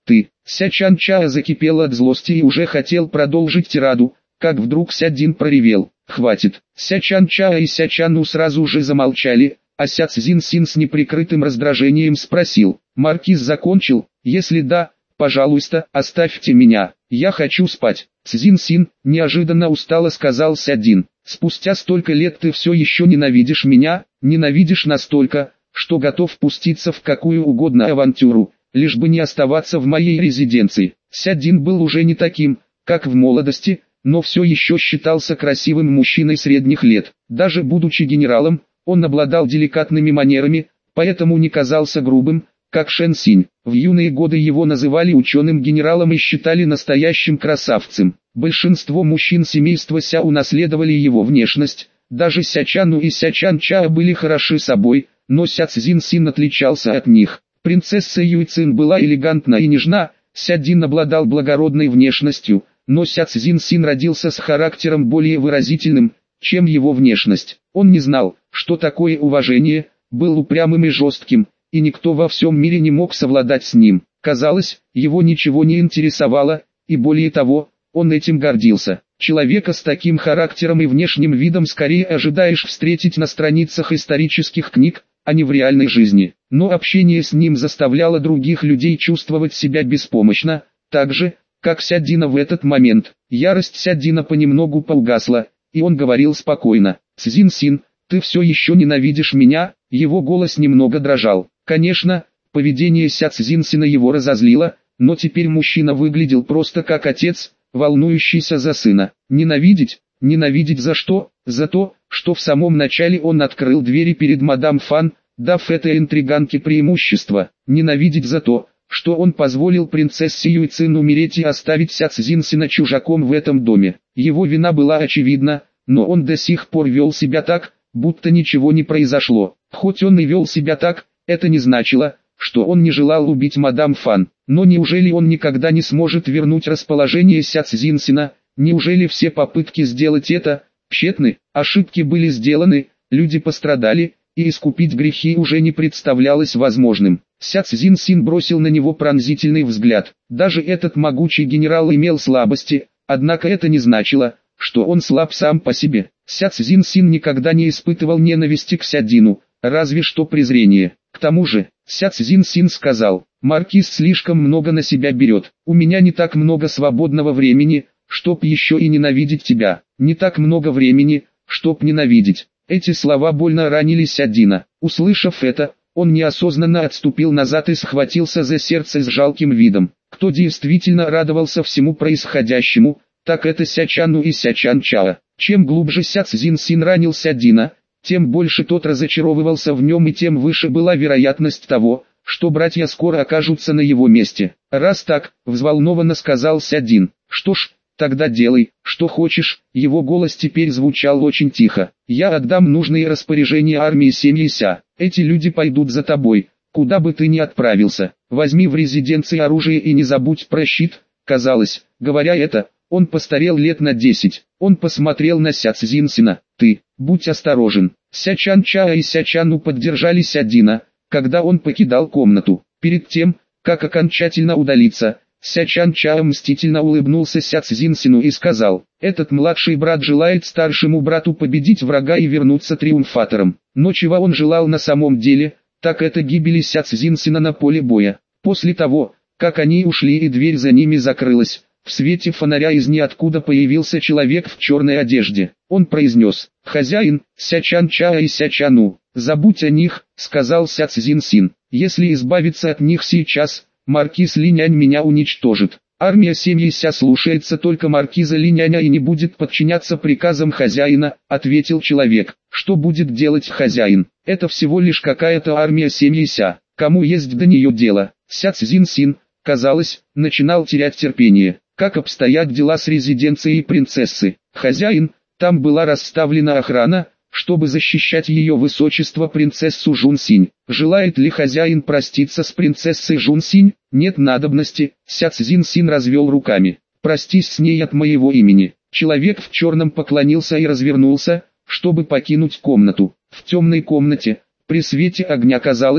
ты». Ся Чан Ча закипел от злости и уже хотел продолжить тираду, как вдруг Ся Цзин проревел: «Хватит!» Ся Чан Ча и Ся Чану сразу же замолчали, а Ся Цзин Син с неприкрытым раздражением спросил: «Маркиз закончил? Если да, пожалуйста, оставьте меня, я хочу спать». «Цзин Син», неожиданно устало сказал Ся Цзин, «спустя столько лет ты все еще ненавидишь меня, ненавидишь настолько, что готов пуститься в какую угодно авантюру, лишь бы не оставаться в моей резиденции». Ся Цзин был уже не таким, как в молодости, но все еще считался красивым мужчиной средних лет. Даже будучи генералом, он обладал деликатными манерами, поэтому не казался грубым, как Шэн Синь. В юные годы его называли ученым-генералом и считали настоящим красавцем. Большинство мужчин семейства Ся унаследовали его внешность, даже Ся Чану и Ся Чан Ча были хороши собой, но Ся Цзин Син отличался от них. Принцесса Юй Цин была элегантна и нежна, Ся Цзин обладал благородной внешностью, но Ся Цзин Син родился с характером более выразительным, чем его внешность. Он не знал, что такое уважение, был упрямым и жестким, и никто во всем мире не мог совладать с ним. Казалось, его ничего не интересовало, и более того, он этим гордился. Человека с таким характером и внешним видом скорее ожидаешь встретить на страницах исторических книг, а не в реальной жизни. Но общение с ним заставляло других людей чувствовать себя беспомощно, так же, как Ся Цзина в этот момент. Ярость Ся Цзина понемногу поугасла, и он говорил спокойно: «Цзин Син, ты все еще ненавидишь меня?» Его голос немного дрожал. Конечно, поведение Ся Цзин Сина его разозлило, но теперь мужчина выглядел просто как отец, волнующийся за сына. Ненавидеть? Ненавидеть за что? За то, что в самом начале он открыл двери перед мадам Фан, дав этой интриганке преимущество. Ненавидеть за то, что он позволил принцессе Юй Цин умереть и оставить Ся Цзин Сина чужаком в этом доме. Его вина была очевидна, но он до сих пор вел себя так, будто ничего не произошло. Хоть он и вел себя так, это не значило, что он не желал убить мадам Фан. Но неужели он никогда не сможет вернуть расположение Ся Цзин Сина? Неужели все попытки сделать это тщетны? Ошибки были сделаны, люди пострадали, и искупить грехи уже не представлялось возможным. Ся Цзин Син бросил на него пронзительный взгляд. Даже этот могучий генерал имел слабости, однако это не значило, что он слаб сам по себе. Ся Цзин Син никогда не испытывал ненависти к Ся Цзину, разве что презрение. К тому же, Ся Цзин Син сказал: «Маркиз слишком много на себя берет. У меня не так много свободного времени, чтоб еще и ненавидеть тебя. Не так много времени, чтоб ненавидеть». Эти слова больно ранили Ся Цзина. Услышав это, он неосознанно отступил назад и схватился за сердце с жалким видом. Кто действительно радовался всему происходящему, так это Ся Чану и Ся Чан Ча. Чем глубже Ся Цзин Син ранил Ся Цзина, тем больше тот разочаровывался в нем и тем выше была вероятность того, что братья скоро окажутся на его месте. «Раз так», — взволнованно сказал Ся Цзин, — «что ж, тогда делай, что хочешь». Его голос теперь звучал очень тихо. «Я отдам нужные распоряжения армии семьи Ся. Эти люди пойдут за тобой, куда бы ты ни отправился. Возьми в резиденции оружие и не забудь про щит». Казалось, говоря это, он постарел лет на десять. Он посмотрел на Ся Цзин Сина. «Ты, будь осторожен». Ся Чан Ча и Ся Чану поддержали Ся Цзина, когда он покидал комнату. Перед тем, как окончательно удалиться, Ся Чан Ча мстительно улыбнулся Ся Цзин Сину и сказал: «Этот младший брат желает старшему брату победить врага и вернуться триумфатором». Но чего он желал на самом деле, так это гибели Ся Цзин Сина на поле боя. После того, как они ушли и дверь за ними закрылась, в свете фонаря из ниоткуда появился человек в черной одежде. Он произнес: «Хозяин, Ся Чан Ча и Ся Чану, забудь о них», — сказал Ся Цзин Син. «Если избавиться от них сейчас, маркиз Линянь меня уничтожит. Армия семьи Ся слушается только маркиза Линяня и не будет подчиняться приказам хозяина», — ответил человек. «Что будет делать хозяин? Это всего лишь какая-то армия семьи Ся. Кому есть до нее дело?» Ся Цзин Син, казалось, начинал терять терпение. «Как обстоят дела с резиденцией принцессы?» «Хозяин, там была расставлена охрана, чтобы защищать ее высочество принцессу Жунсинь. Желает ли хозяин проститься с принцессой Жунсинь?» «Нет надобности», — Ся Цзин Син развел руками. «Простись с ней от моего имени». Человек в черном поклонился и развернулся, чтобы покинуть комнату. В темной комнате, при свете огня казалось,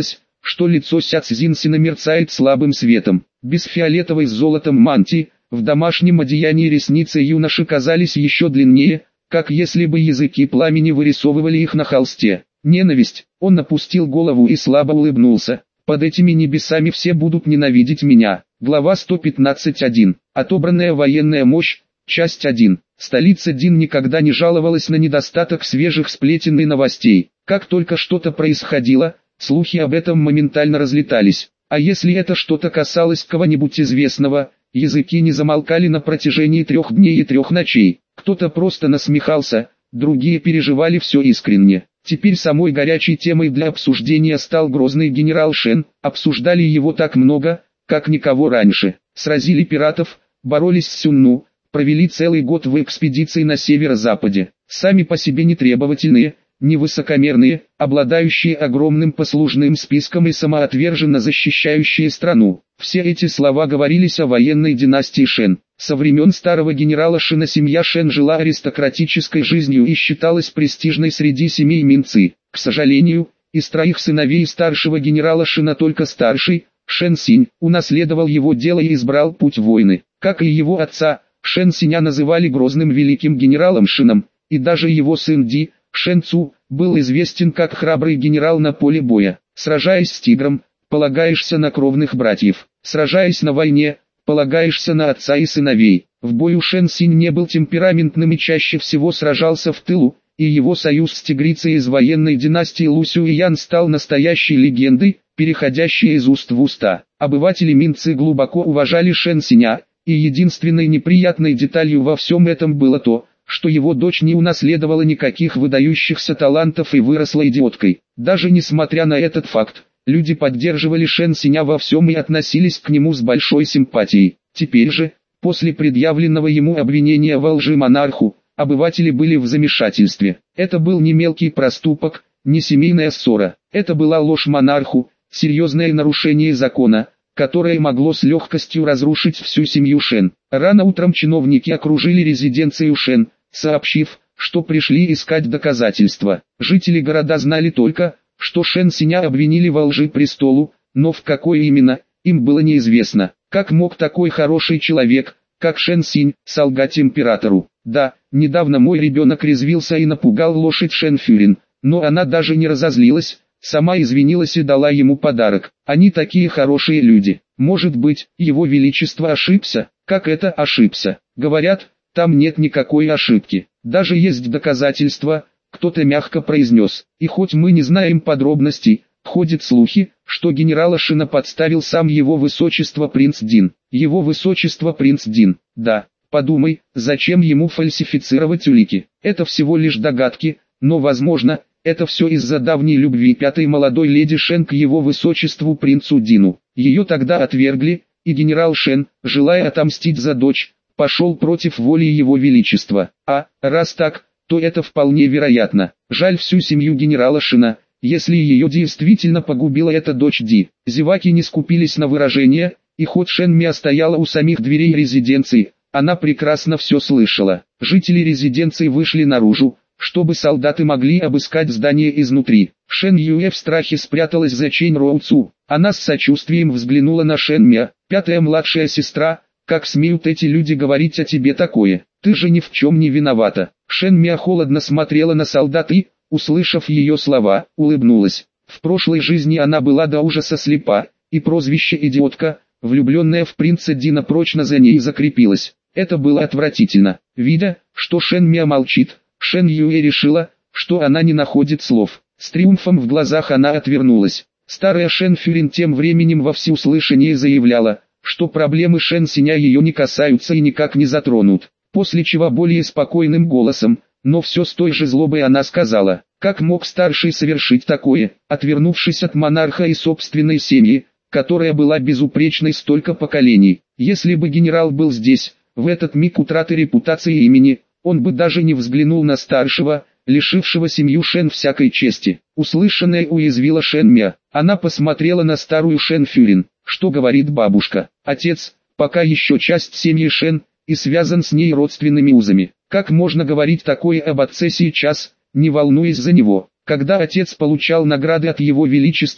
что лицо Ся Цзиньсина мерцает слабым светом. Без фиолетовой с золотом мантии, в домашнем одеянии ресницы юноши казались еще длиннее, как если бы языки пламени вырисовывали их на холсте. Ненависть. Он опустил голову и слабо улыбнулся. Под этими небесами все будут ненавидеть меня. Глава сто пятнадцать точка один. Отобранная военная мощь. Часть один. Столица Дин никогда не жаловалась на недостаток свежих сплетен и новостей. Как только что-то происходило, слухи об этом моментально разлетались. А если это что-то касалось кого-нибудь известного, языки не замолкали на протяжении трех дней и трех ночей. Кто-то просто насмехался, другие переживали все искренне. Теперь самой горячей темой для обсуждения стал грозный генерал Шен. Обсуждали его так много, как никого раньше. Сразили пиратов, боролись с Сюнну, провели целый год в экспедиции на северо-западе. Сами по себе нетребовательные, невысокомерные, обладающие огромным послужным списком и самоотверженно защищающие страну. Все эти слова говорились о военной династии Шен. Со времен старого генерала Шена семья Шен жила аристократической жизнью и считалась престижной среди семей Минцы. К сожалению, из троих сыновей старшего генерала Шена только старший, Шен Синь, унаследовал его дело и избрал путь войны. Как и его отца, Шен Синя называли грозным великим генералом Шеном, и даже его сын Ди, Шен Цу, был известен как храбрый генерал на поле боя. Сражаясь с тигром, полагаешься на кровных братьев. Сражаясь на войне, полагаешься на отца и сыновей. В бою Шен Синь не был темпераментным и чаще всего сражался в тылу, и его союз с тигрицей из военной династии Лу Сюэян стал настоящей легендой, переходящей из уст в уста. Обыватели Минцы глубоко уважали Шен Синя, и единственной неприятной деталью во всем этом было то, что его дочь не унаследовала никаких выдающихся талантов и выросла идиоткой. Даже несмотря на этот факт, люди поддерживали Шен Синя во всем и относились к нему с большой симпатией. Теперь же, после предъявленного ему обвинения во лжи монарху, обыватели были в замешательстве. Это был не мелкий проступок, не семейная ссора. Это была ложь монарху, серьезное нарушение закона, которое могло с легкостью разрушить всю семью Шен. Рано утром чиновники окружили резиденцию Шен, сообщив, что пришли искать доказательства. Жители города знали только, что Шен Синя обвинили во лжи престолу, но в какой именно, им было неизвестно. Как мог такой хороший человек, как Шен Синь, солгать императору? Да, недавно мой ребенок резвился и напугал лошадь Шен Фюрин, но она даже не разозлилась, сама извинилась и дала ему подарок. Они такие хорошие люди. Может быть, его величество ошибся? Как это ошибся? Говорят, там нет никакой ошибки. Даже есть доказательства, кто-то мягко произнес. И хоть мы не знаем подробностей, ходят слухи, что генерала Шена подставил сам его высочество принц Дин. Его высочество принц Дин. Да, подумай, зачем ему фальсифицировать улики? Это всего лишь догадки, но возможно, это все из-за давней любви пятой молодой леди Шен к его высочеству принцу Дину. Ее тогда отвергли, и генерал Шен, желая отомстить за дочь, пошел против воли его величества. А, раз так, то это вполне вероятно. Жаль всю семью генерала Шена, если ее действительно погубила эта дочь Ди. Зеваки не скупились на выражения, и хоть Шен Миа стояла у самих дверей резиденции, она прекрасно все слышала. Жители резиденции вышли наружу, чтобы солдаты могли обыскать здание изнутри. Шен Юэ в страхе спряталась за Чэнь Роу Цу. Она с сочувствием взглянула на Шен Миа. «Пятая младшая сестра, как смеют эти люди говорить о тебе такое? Ты же ни в чем не виновата». Шен Миа холодно смотрела на солдат и, услышав ее слова, улыбнулась. В прошлой жизни она была до ужаса слепа, и прозвище «идиотка», влюбленная в принца Дина, прочно за ней закрепилось. Это было отвратительно. Видя, что Шен Миа молчит, Шен Юэ решила, что она не находит слов. С триумфом в глазах она отвернулась. Старая Шен Фюрин тем временем во всеуслышание заявляла, что проблемы Шен Синя ее не касаются и никак не затронут. После чего более спокойным голосом, но все с той же злобой она сказала: «Как мог старший совершить такое, отвернувшись от монарха и собственной семьи, которая была безупречной столько поколений? Если бы генерал был здесь, в этот миг утраты репутации и имени, он бы даже не взглянул на старшего, лишившего семью Шен всякой чести». Услышанное уязвило Шен Миа. Она посмотрела на старую Шен Фюрин. Что говорит бабушка? Отец, пока еще часть семьи Шен, и связан с ней родственными узами. Как можно говорить такое об отце сейчас, не волнуясь за него? Когда отец получал награды от его величества,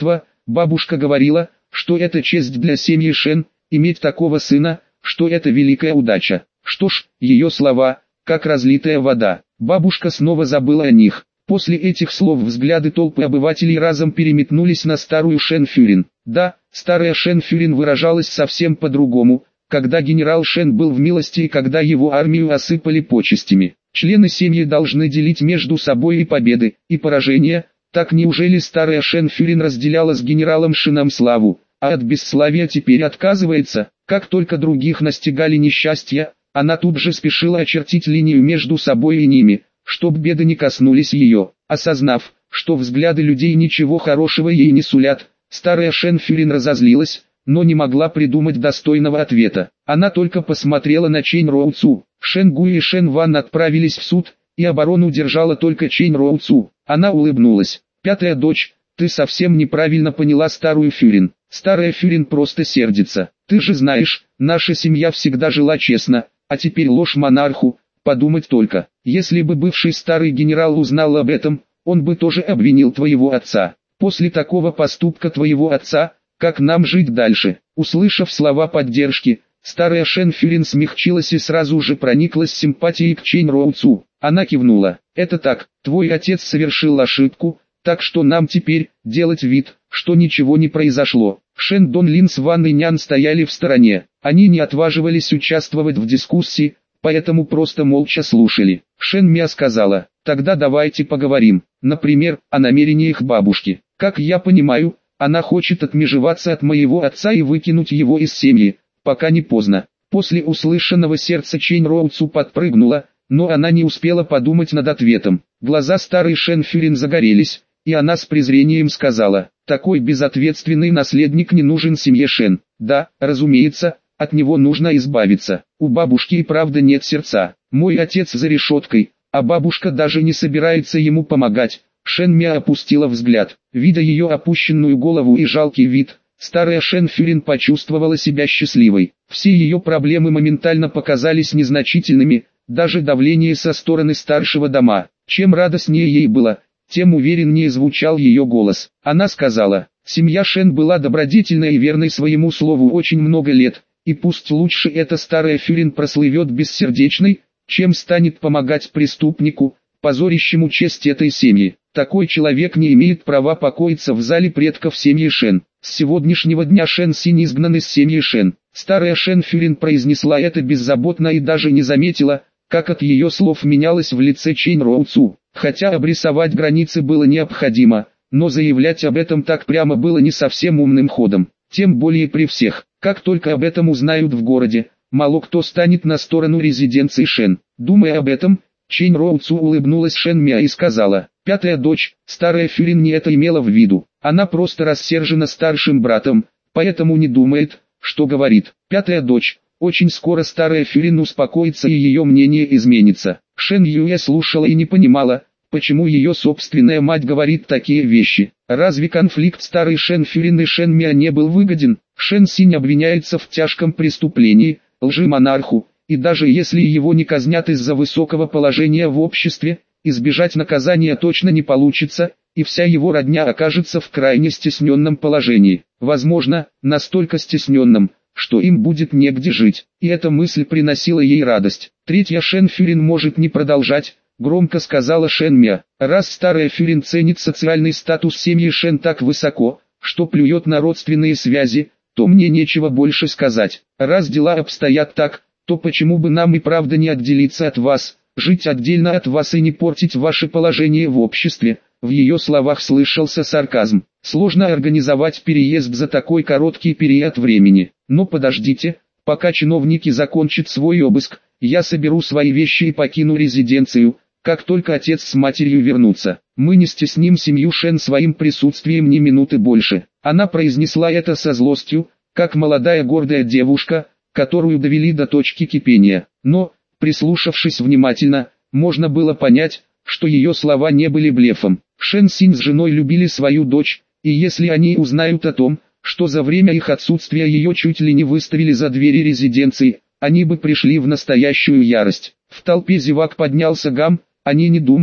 Бабушка говорила, что это честь для семьи Шен, иметь такого сына, что это великая удача. Что ж, ее слова, как разлитая вода. Бабушка снова забыла о них. После этих слов взгляды толпы обывателей разом переметнулись на старую Шен Фюрин. Да, старая Шен Фюрин выражалась совсем по-другому, когда генерал Шен был в милости и когда его армию осыпали почестями. Члены семьи должны делить между собой и победы, и поражения. Так неужели старая Шен Фюрин разделяла с генералом Шеном славу, а от бесславия теперь отказывается? Как только других настигали несчастья, она тут же спешила очертить линию между собой и ними, чтоб беды не коснулись ее. Осознав, что взгляды людей ничего хорошего ей не сулят, старая Шен Фюрин разозлилась, но не могла придумать достойного ответа. Она только посмотрела на Чэнь Роу Цу. Шен Гуй и Шен Ван отправились в суд, и оборону держала только Чэнь Роу Цу. Она улыбнулась. «Пятая дочь, ты совсем неправильно поняла старую Фюрин. Старая Фюрин просто сердится. Ты же знаешь, наша семья всегда жила честно, а теперь ложь монарху. Подумать только, если бы бывший старый генерал узнал об этом, он бы тоже обвинил твоего отца. После такого поступка твоего отца, как нам жить дальше?» Услышав слова поддержки, старая Шен Фюрин смягчилась и сразу же прониклась симпатией к Чэнь Роу Цу. Она кивнула. «Это так, твой отец совершил ошибку, так что нам теперь делать вид, что ничего не произошло». Шен Дон Лин с Ван Инян стояли в стороне. Они не отваживались участвовать в дискуссии, поэтому просто молча слушали. Шен Мя сказала: «Тогда давайте поговорим, например, о намерениях бабушки. Как я понимаю, она хочет отмежеваться от моего отца и выкинуть его из семьи, пока не поздно». После услышанного сердце Чэнь Роу Цу подпрыгнуло, но она не успела подумать над ответом. Глаза старой Шен Фюрин загорелись, и она с презрением сказала: «Такой безответственный наследник не нужен семье Шен. Да, разумеется, от него нужно избавиться. У бабушки и правда нет сердца. Мой отец за решеткой, а бабушка даже не собирается ему помогать». Шен Мя опустила взгляд. Видя ее опущенную голову и жалкий вид, старая Шен Фюрин почувствовала себя счастливой. Все ее проблемы моментально показались незначительными, даже давление со стороны старшего дома. Чем радостнее ей было, тем увереннее звучал ее голос. Она сказала: «Семья Шен была добродетельной и верной своему слову очень много лет, и пусть лучше эта старая Фюрин прослывет бессердечной, чем станет помогать преступнику, позорящему честь этой семьи. Такой человек не имеет права покоиться в зале предков семьи Шен. С сегодняшнего дня Шен Синь изгнан из семьи Шен». Старая Шен Фюрин произнесла это беззаботно и даже не заметила, как от ее слов менялось в лице Чэнь Роу Цу. Хотя обрисовать границы было необходимо, но заявлять об этом так прямо было не совсем умным ходом. Тем более при всех. Как только об этом узнают в городе, мало кто станет на сторону резиденции Шен. Думая об этом, Чэнь Роу Цу улыбнулась Шен Мя и сказала: «Пятая дочь, старая Фюрин не это имела в виду. Она просто рассержена старшим братом, поэтому не думает, что говорит. Пятая дочь, очень скоро старая Фюрин успокоится и ее мнение изменится». Шен Юэ слушала и не понимала, почему ее собственная мать говорит такие вещи. Разве конфликт старой Шен Фюрин и Шен Мя не был выгоден? Шен Синь обвиняется в тяжком преступлении, лжи монарху, и даже если его не казнят из-за высокого положения в обществе, избежать наказания точно не получится, и вся его родня окажется в крайне стесненном положении. Возможно, настолько стесненном, что им будет негде жить. И эта мысль приносила ей радость. Третья Шен Фюрин может не продолжать, громко сказала Шен Мя. Раз старая Фюрин ценит социальный статус семьи Шен так высоко, что плюет на родственные связи, то мне нечего больше сказать. Раз дела обстоят так, то почему бы нам и правда не отделиться от вас, жить отдельно от вас и не портить ваше положение в обществе? В ее словах слышался сарказм. Сложно организовать переезд за такой короткий период времени. Но подождите, пока чиновники закончат свой обыск, я соберу свои вещи и покину резиденцию, как только отец с матерью вернутся. Мы не стесним семью Шен своим присутствием ни минуты больше. Она произнесла это со злостью, как молодая гордая девушка, которую довели до точки кипения. Но, прислушавшись внимательно, можно было понять, что ее слова не были блефом. Шен Синь с женой любили свою дочь, и если они узнают о том, что за время их отсутствия ее чуть ли не выставили за двери резиденции, они бы пришли в настоящую ярость. В толпе зевак поднялся гам, они не думали,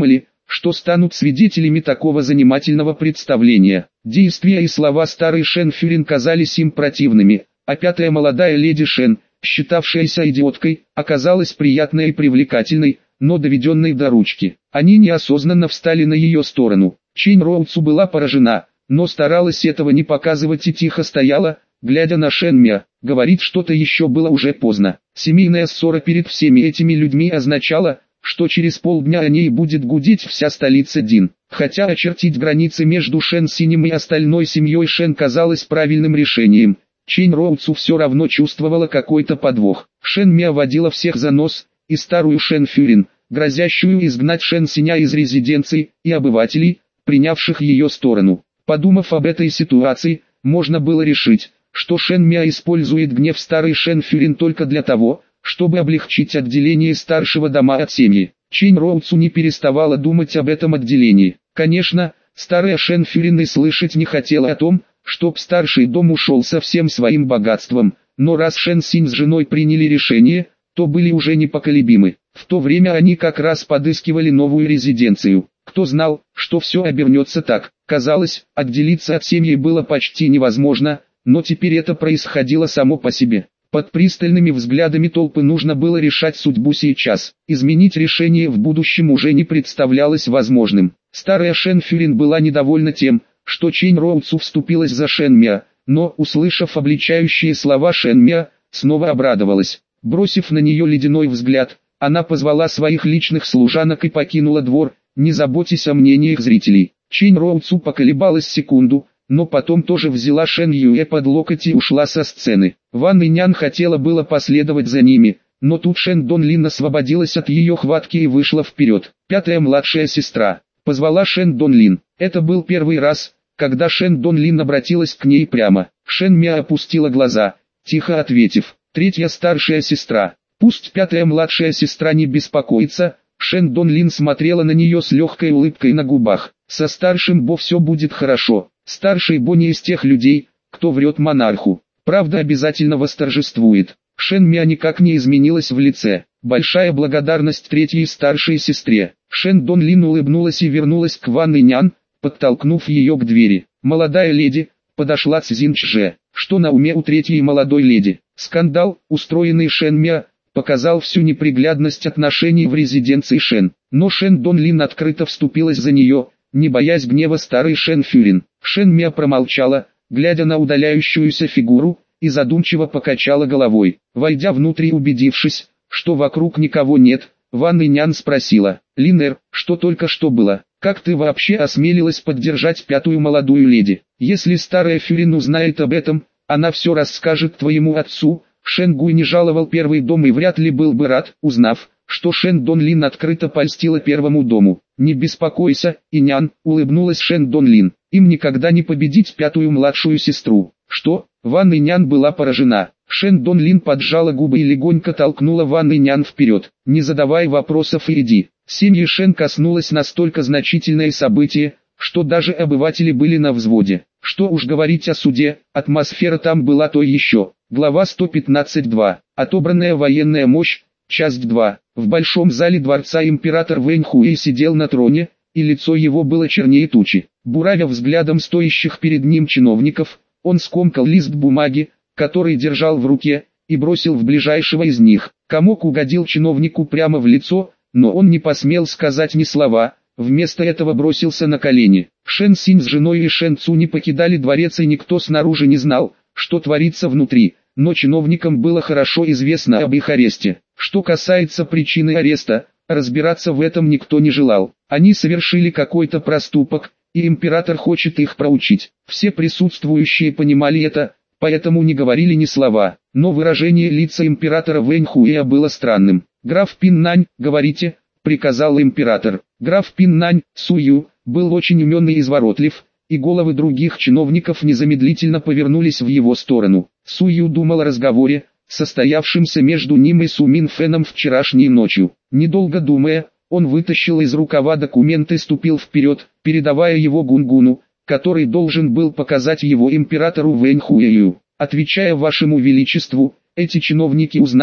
что станут свидетелями такого занимательного представления. Действия и слова старой Шен Фюрин казались им противными, а пятая молодая леди Шен, считавшаяся идиоткой, оказалась приятной и привлекательной, но доведенной до ручки. Они неосознанно встали на ее сторону. Чэнь Роуцу была поражена, но старалась этого не показывать и тихо стояла, глядя на Шэн Мя. Говорить что-то еще было уже поздно. Семейная ссора перед всеми этими людьми означала, что через полдня о ней будет гудеть вся столица Дин. Хотя очертить границы между Шэн Синем и остальной семьей Шэн казалось правильным решением, Чэнь Роуцу все равно чувствовала какой-то подвох. Шэн Мя водила всех за нос, и старую Шэн Фюрин, грозящую изгнать Шэн Синя из резиденции, и обывателей, принявших ее сторону. Подумав об этой ситуации, можно было решить, что Шэн Мя использует гнев старой Шэн Фюрин только для того, чтобы облегчить отделение старшего дома от семьи. Чэнь Роуцу не переставала думать об этом отделении. Конечно, старая Шэн Фюрин и слышать не хотела о том, чтоб старший дом ушел со всем своим богатством, но раз Шэн Синь с женой приняли решение, то были уже непоколебимы. В то время они как раз подыскивали новую резиденцию. Кто знал, что все обернется так? Казалось, отделиться от семьи было почти невозможно, но теперь это происходило само по себе. Под пристальными взглядами толпы нужно было решать судьбу сейчас. Изменить решение в будущем уже не представлялось возможным. Старая Шэн Фюрин была недовольна тем, что Чэнь Роуцу вступилась за Шэн Мя, но, услышав обличающие слова Шэн Мя, снова обрадовалась. Бросив на нее ледяной взгляд, она позвала своих личных служанок и покинула двор, не заботясь о мнениях зрителей. Чэнь Роуцу поколебалась секунду, но потом тоже взяла Шэн Юэ под локоть и ушла со сцены. Ван Инян хотела было последовать за ними, но тут Шэн Донлин освободилась от ее хватки и вышла вперед. Пятая младшая сестра позвала Шэн Донлин. Это был первый раз, когда Шэн Донлин обратилась к ней прямо. Шэн Мя опустила глаза, тихо ответив: «Третья старшая сестра». Пусть пятая младшая сестра не беспокоится, Шэн Донлин смотрела на нее с легкой улыбкой на губах. Со старшим Бо все будет хорошо. Старший Бо не из тех людей, кто врет монарху. Правда обязательно восторжествует. Шэн Мя никак не изменилась в лице. Большая благодарность третьей старшей сестре. Шэн Донлин улыбнулась и вернулась к Ван Инян, подтолкнув ее к двери. Молодая леди подошла Цзин Чже. Что на уме у третьей молодой леди? Скандал, устроенный Шэн Мя, показал всю неприглядность отношений в резиденции Шэн. Но Шэн Донлин открыто вступилась за нее, не боясь гнева старой Шэн Фюрин. Шэн Мя промолчала, глядя на удаляющуюся фигуру, и задумчиво покачала головой. Войдя внутрь и убедившись, что вокруг никого нет, Ван Инян спросила: «Линер, что только что было? Как ты вообще осмелилась поддержать пятую молодую леди? Если старая Фюрин узнает об этом, она все расскажет твоему отцу». Шэн Гуй не жаловал первый дом и вряд ли был бы рад, узнав, что Шэн Донлин открыто польстила первому дому. «Не беспокойся, Инян», — улыбнулась Шэн Донлин, — «им никогда не победить пятую младшую сестру». «Что?» Ван Инян была поражена. Шэн Донлин поджала губы и легонько толкнула Ван Инян вперед. «Не задавай вопросов и иди». Семьи Шэн коснулось настолько значительное событие, что даже обыватели были на взводе. Что уж говорить о суде, атмосфера там была то еще. Глава сто пятнадцать два. Отобранная военная мощь. Часть два. В большом зале дворца император Вэнь Хуэй сидел на троне, и лицо его было чернее тучи. Буравя взглядом стоящих перед ним чиновников, он скомкал лист бумаги, который держал в руке, и бросил в ближайшего из них. Комок угодил чиновнику прямо в лицо, но он не посмел сказать ни слова, вместо этого бросился на колени. Шэн Синь с женой и Шэн Цу не покидали дворец, и никто снаружи не знал, что творится внутри, но чиновникам было хорошо известно об их аресте. Что касается причины ареста, разбираться в этом никто не желал. Они совершили какой-то проступок, и император хочет их проучить. Все присутствующие понимали это, поэтому не говорили ни слова, но выражение лица императора Вэнь Хуэя было странным. «Граф Пиннань, говорите», — приказал император. Граф Пиннань, Сую, был очень умен и изворотлив, и головы других чиновников незамедлительно повернулись в его сторону. Сую думал о разговоре, состоявшемся между ним и Су Минфеном вчерашней ночью. Недолго думая, он вытащил из рукава документ и ступил вперед, передавая его Гунгуну, который должен был показать его императору Вэнь Хуэю. «Отвечая вашему величеству, эти чиновники узнали,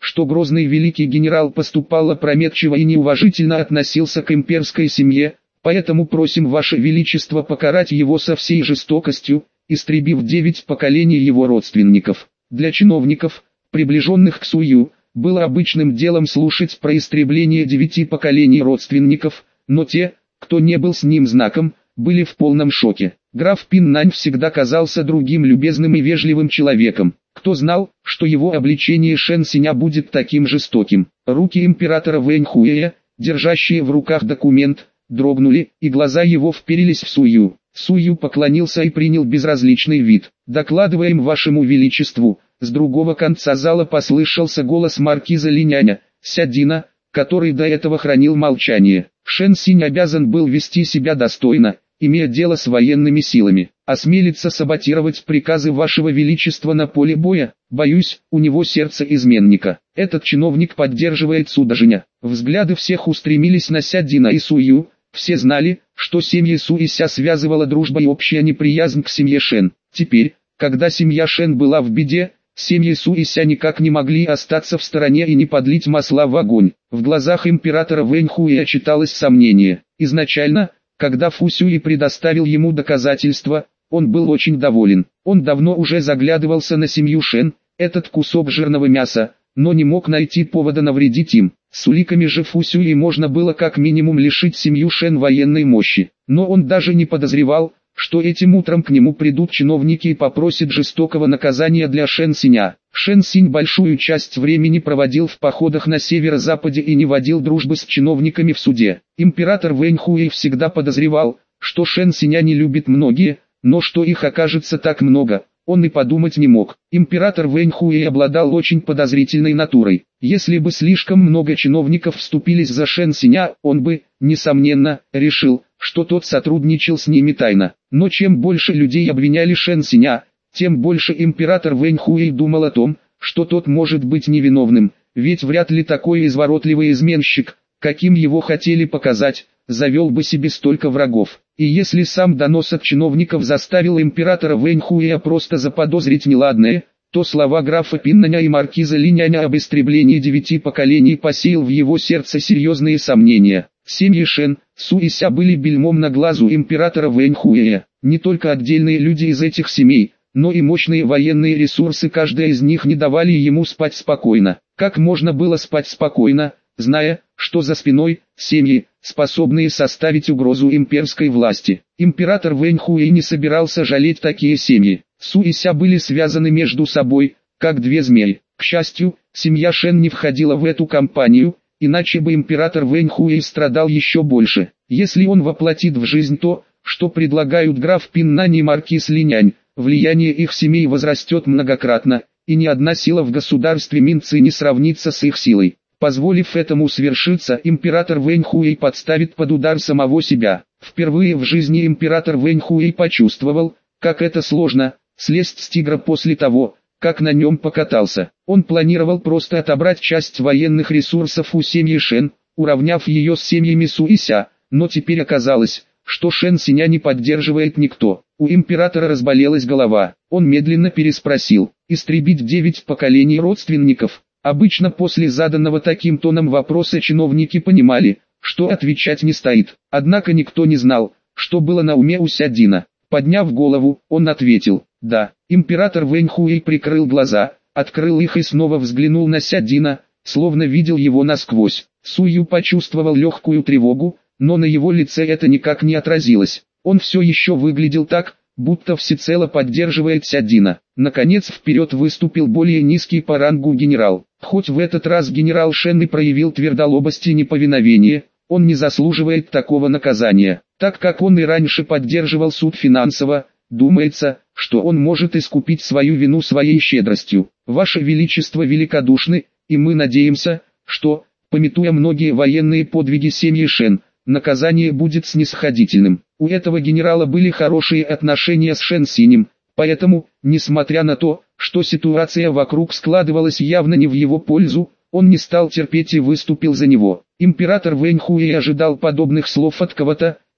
что грозный великий генерал поступал опрометчиво и неуважительно относился к имперской семье, поэтому просим Ваше Величество покарать его со всей жестокостью, истребив девять поколений его родственников. Для чиновников, приближенных к Сую, было обычным делом слушать про истребление девяти поколений родственников, но те, кто не был с ним знаком, были в полном шоке. Граф Пиннань всегда казался другим любезным и вежливым человеком. Кто знал, что его обличение Шэн Синя будет таким жестоким? Руки императора Вэнь Хуэя, держащие в руках документ, дрогнули, и глаза его вперились в Сую. Сую поклонился и принял безразличный вид. «Докладываем Вашему Величеству». С другого конца зала послышался голос маркиза Линяня, Сядина, который до этого хранил молчание. Шэн Синь обязан был вести себя достойно, имея дело с военными силами. Осмелится саботировать приказы Вашего Величества на поле боя, боюсь, у него сердце изменника. Этот чиновник поддерживает сударыня. Взгляды всех устремились на Сядина и Сую. Все знали, что семьи Су и Ся связывала дружба и общая неприязнь к семье Шэн. Теперь, когда семья Шэн была в беде, семьи Су и Ся никак не могли остаться в стороне и не подлить масла в огонь. В глазах императора Вэнь Хуэя читалось сомнение. Изначально, когда Фу Сюй предоставил ему доказательства, он был очень доволен. Он давно уже заглядывался на семью Шэн, этот кусок жирного мяса, но не мог найти повода навредить им. С уликами же Фу Сюи можно было как минимум лишить семью Шэн военной мощи. Но он даже не подозревал, что этим утром к нему придут чиновники и попросят жестокого наказания для Шэн Синя. Шэн Синь большую часть времени проводил в походах на северо-западе и не водил дружбы с чиновниками в суде. Император Вэнь Хуэй всегда подозревал, что Шэн Синя не любит многие, но что их окажется так много, он и подумать не мог. Император Вэнь Хуэй обладал очень подозрительной натурой. Если бы слишком много чиновников вступились за Шэн Синя, он бы, несомненно, решил, что тот сотрудничал с ними тайно. Но чем больше людей обвиняли Шэн Синя, тем больше император Вэнь Хуэй думал о том, что тот может быть невиновным, ведь вряд ли такой изворотливый изменщик, каким его хотели показать, завел бы себе столько врагов. И если сам донос от чиновников заставил императора Вэнь Хуэя просто заподозрить неладное, то слова графа Пиннаня и маркиза Линяня об истреблении девяти поколений посеял в его сердце серьезные сомнения. Семьи Шэн, Су и Ся были бельмом на глазу императора Вэнь Хуэя. Не только отдельные люди из этих семей, но и мощные военные ресурсы каждая из них не давали ему спать спокойно. Как можно было спать спокойно, зная, что за спиной семьи, способные составить угрозу имперской власти? Император Вэнь Хуэй не собирался жалеть такие семьи. Су и Ся были связаны между собой, как две змеи. К счастью, семья Шэн не входила в эту компанию, иначе бы император Вэнь Хуэй страдал еще больше. Если он воплотит в жизнь то, что предлагают граф Пиннань и маркиз Линянь, влияние их семей возрастет многократно, и ни одна сила в государстве Минцы не сравнится с их силой. Позволив этому свершиться, император Вэнь Хуэй подставит под удар самого себя. Впервые в жизни император Вэнь Хуэй почувствовал, как это сложно, слезть с тигра после того, как на нем покатался. Он планировал просто отобрать часть военных ресурсов у семьи Шэн, уравняв ее с семьями Су и Ся, но теперь оказалось, что Шэн Синя не поддерживает никто. У императора разболелась голова. Он медленно переспросил: истребить девять поколений родственников? Обычно после заданного таким тоном вопроса чиновники понимали, что отвечать не стоит. Однако никто не знал, что было на уме у Сядина. Подняв голову, он ответил: да. Император Вэнь Хуэй прикрыл глаза, открыл их и снова взглянул на Сядина, словно видел его насквозь. Сую почувствовал легкую тревогу, но на его лице это никак не отразилось. Он все еще выглядел так, будто всецело поддерживает Сядина. Наконец вперед выступил более низкий по рангу генерал. Хоть в этот раз генерал Шэн и проявил твердолобость и неповиновение, он не заслуживает такого наказания. Так как он и раньше поддерживал суд финансово, думается, что он может искупить свою вину своей щедростью. Ваше Величество великодушны, и мы надеемся, что, памятуя многие военные подвиги семьи Шэн, наказание будет снисходительным. У этого генерала были хорошие отношения с Шэн Синем, поэтому, несмотря на то, что ситуация вокруг складывалась явно не в его пользу, он не стал терпеть и выступил за него. Император Вэнь Хуэй ожидал подобных слов от кого-то,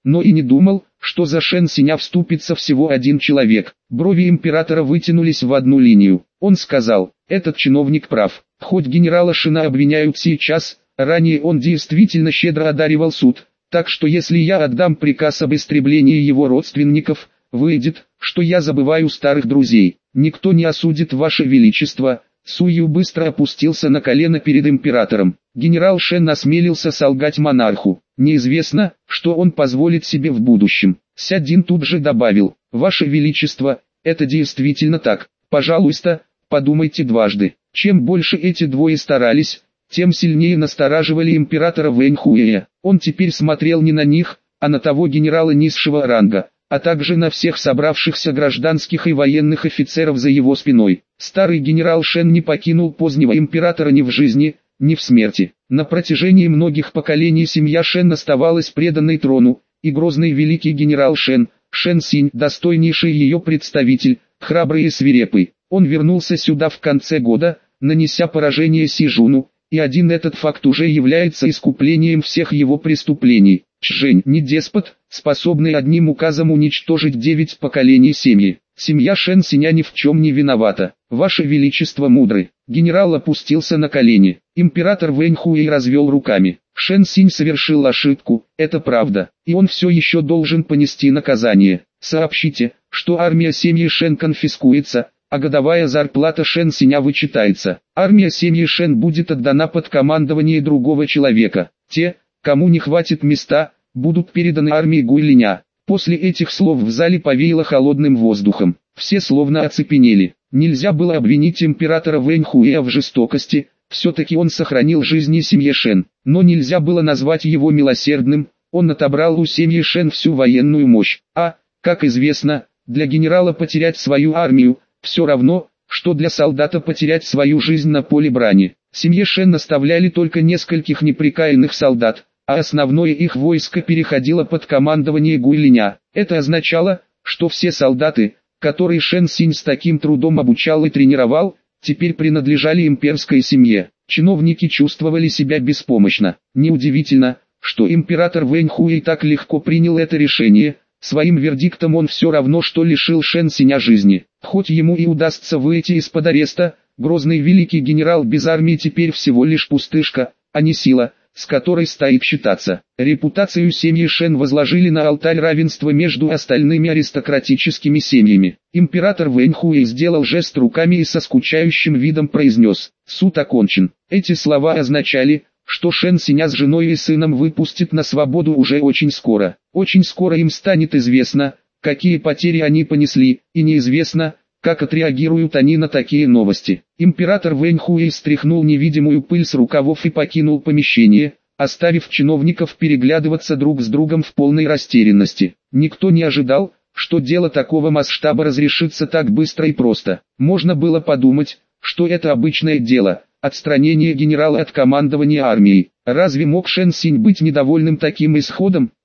но и не думал, что за Шэн Синя вступится всего один человек. Брови императора вытянулись в одну линию. Он сказал: этот чиновник прав. Хоть генерала Шина обвиняют сейчас, ранее он действительно щедро одаривал суд, так что если я отдам приказ об истреблении его родственников, выйдет, что я забываю старых друзей. Никто не осудит ваше величество. Сую быстро опустился на колено перед императором. Генерал Шэн осмелился солгать монарху. Неизвестно, что он позволит себе в будущем. Сядин тут же добавил: ваше величество, это действительно так. Пожалуйста, подумайте дважды. Чем больше эти двое старались, тем сильнее настораживали императора Вэньхуэя. Он теперь смотрел не на них, а на того генерала низшего ранга, а также на всех собравшихся гражданских и военных офицеров за его спиной. Старый генерал Шэн не покинул позднего императора ни в жизни, ни в смерти. На протяжении многих поколений семья Шэн оставалась преданной трону, и грозный великий генерал Шэн, Шэн Синь, достойнейший ее представитель, храбрый и свирепый. Он вернулся сюда в конце года, нанеся поражение Сижуну, и один этот факт уже является искуплением всех его преступлений. Чжэнь не деспот, способный одним указом уничтожить девять поколений семьи. Семья Шэн Синя ни в чем не виновата. Ваше Величество мудры. Генерал опустился на колени. Император Вэньхуэй развел руками. Шэн Синь совершил ошибку, это правда, и он все еще должен понести наказание. Сообщите, что армия семьи Шэн конфискуется, а годовая зарплата Шэн Синя вычитается. Армия семьи Шэн будет отдана под командование другого человека. Те, кому не хватит места, будут переданы армии Гуйлиня. После этих слов в зале повеяло холодным воздухом. Все словно оцепенели. Нельзя было обвинить императора Вэньхуэя в жестокости, все-таки он сохранил жизни семьи Шэн. Но нельзя было назвать его милосердным, он отобрал у семьи Шэн всю военную мощь. А, как известно, для генерала потерять свою армию, все равно, что для солдата потерять свою жизнь на поле брани. Семье Шэн оставляли только нескольких неприкаянных солдат, а основное их войско переходило под командование Гуйлиня. Это означало, что все солдаты, которые Шэн Синь с таким трудом обучал и тренировал, теперь принадлежали имперской семье. Чиновники чувствовали себя беспомощно. Неудивительно, что император Вэньхуэй так легко принял это решение. Своим вердиктом он все равно что лишил Шэн Синя жизни. Хоть ему и удастся выйти из-под ареста, грозный великий генерал без армии теперь всего лишь пустышка, а не сила, с которой стоит считаться. Репутацию семьи Шэн возложили на алтарь равенства между остальными аристократическими семьями. Император Вэньхуэй сделал жест руками и со скучающим видом произнес: «Суд окончен». Эти слова означали, что Шэн Синя с женой и сыном выпустят на свободу уже очень скоро. Очень скоро им станет известно, какие потери они понесли, и неизвестно, как отреагируют они на такие новости. Император Вэньхуэй стряхнул невидимую пыль с рукавов и покинул помещение, оставив чиновников переглядываться друг с другом в полной растерянности. Никто не ожидал, что дело такого масштаба разрешится так быстро и просто. Можно было подумать, что это обычное дело – отстранение генерала от командования армией. Разве мог Шэн Синь быть недовольным таким исходом?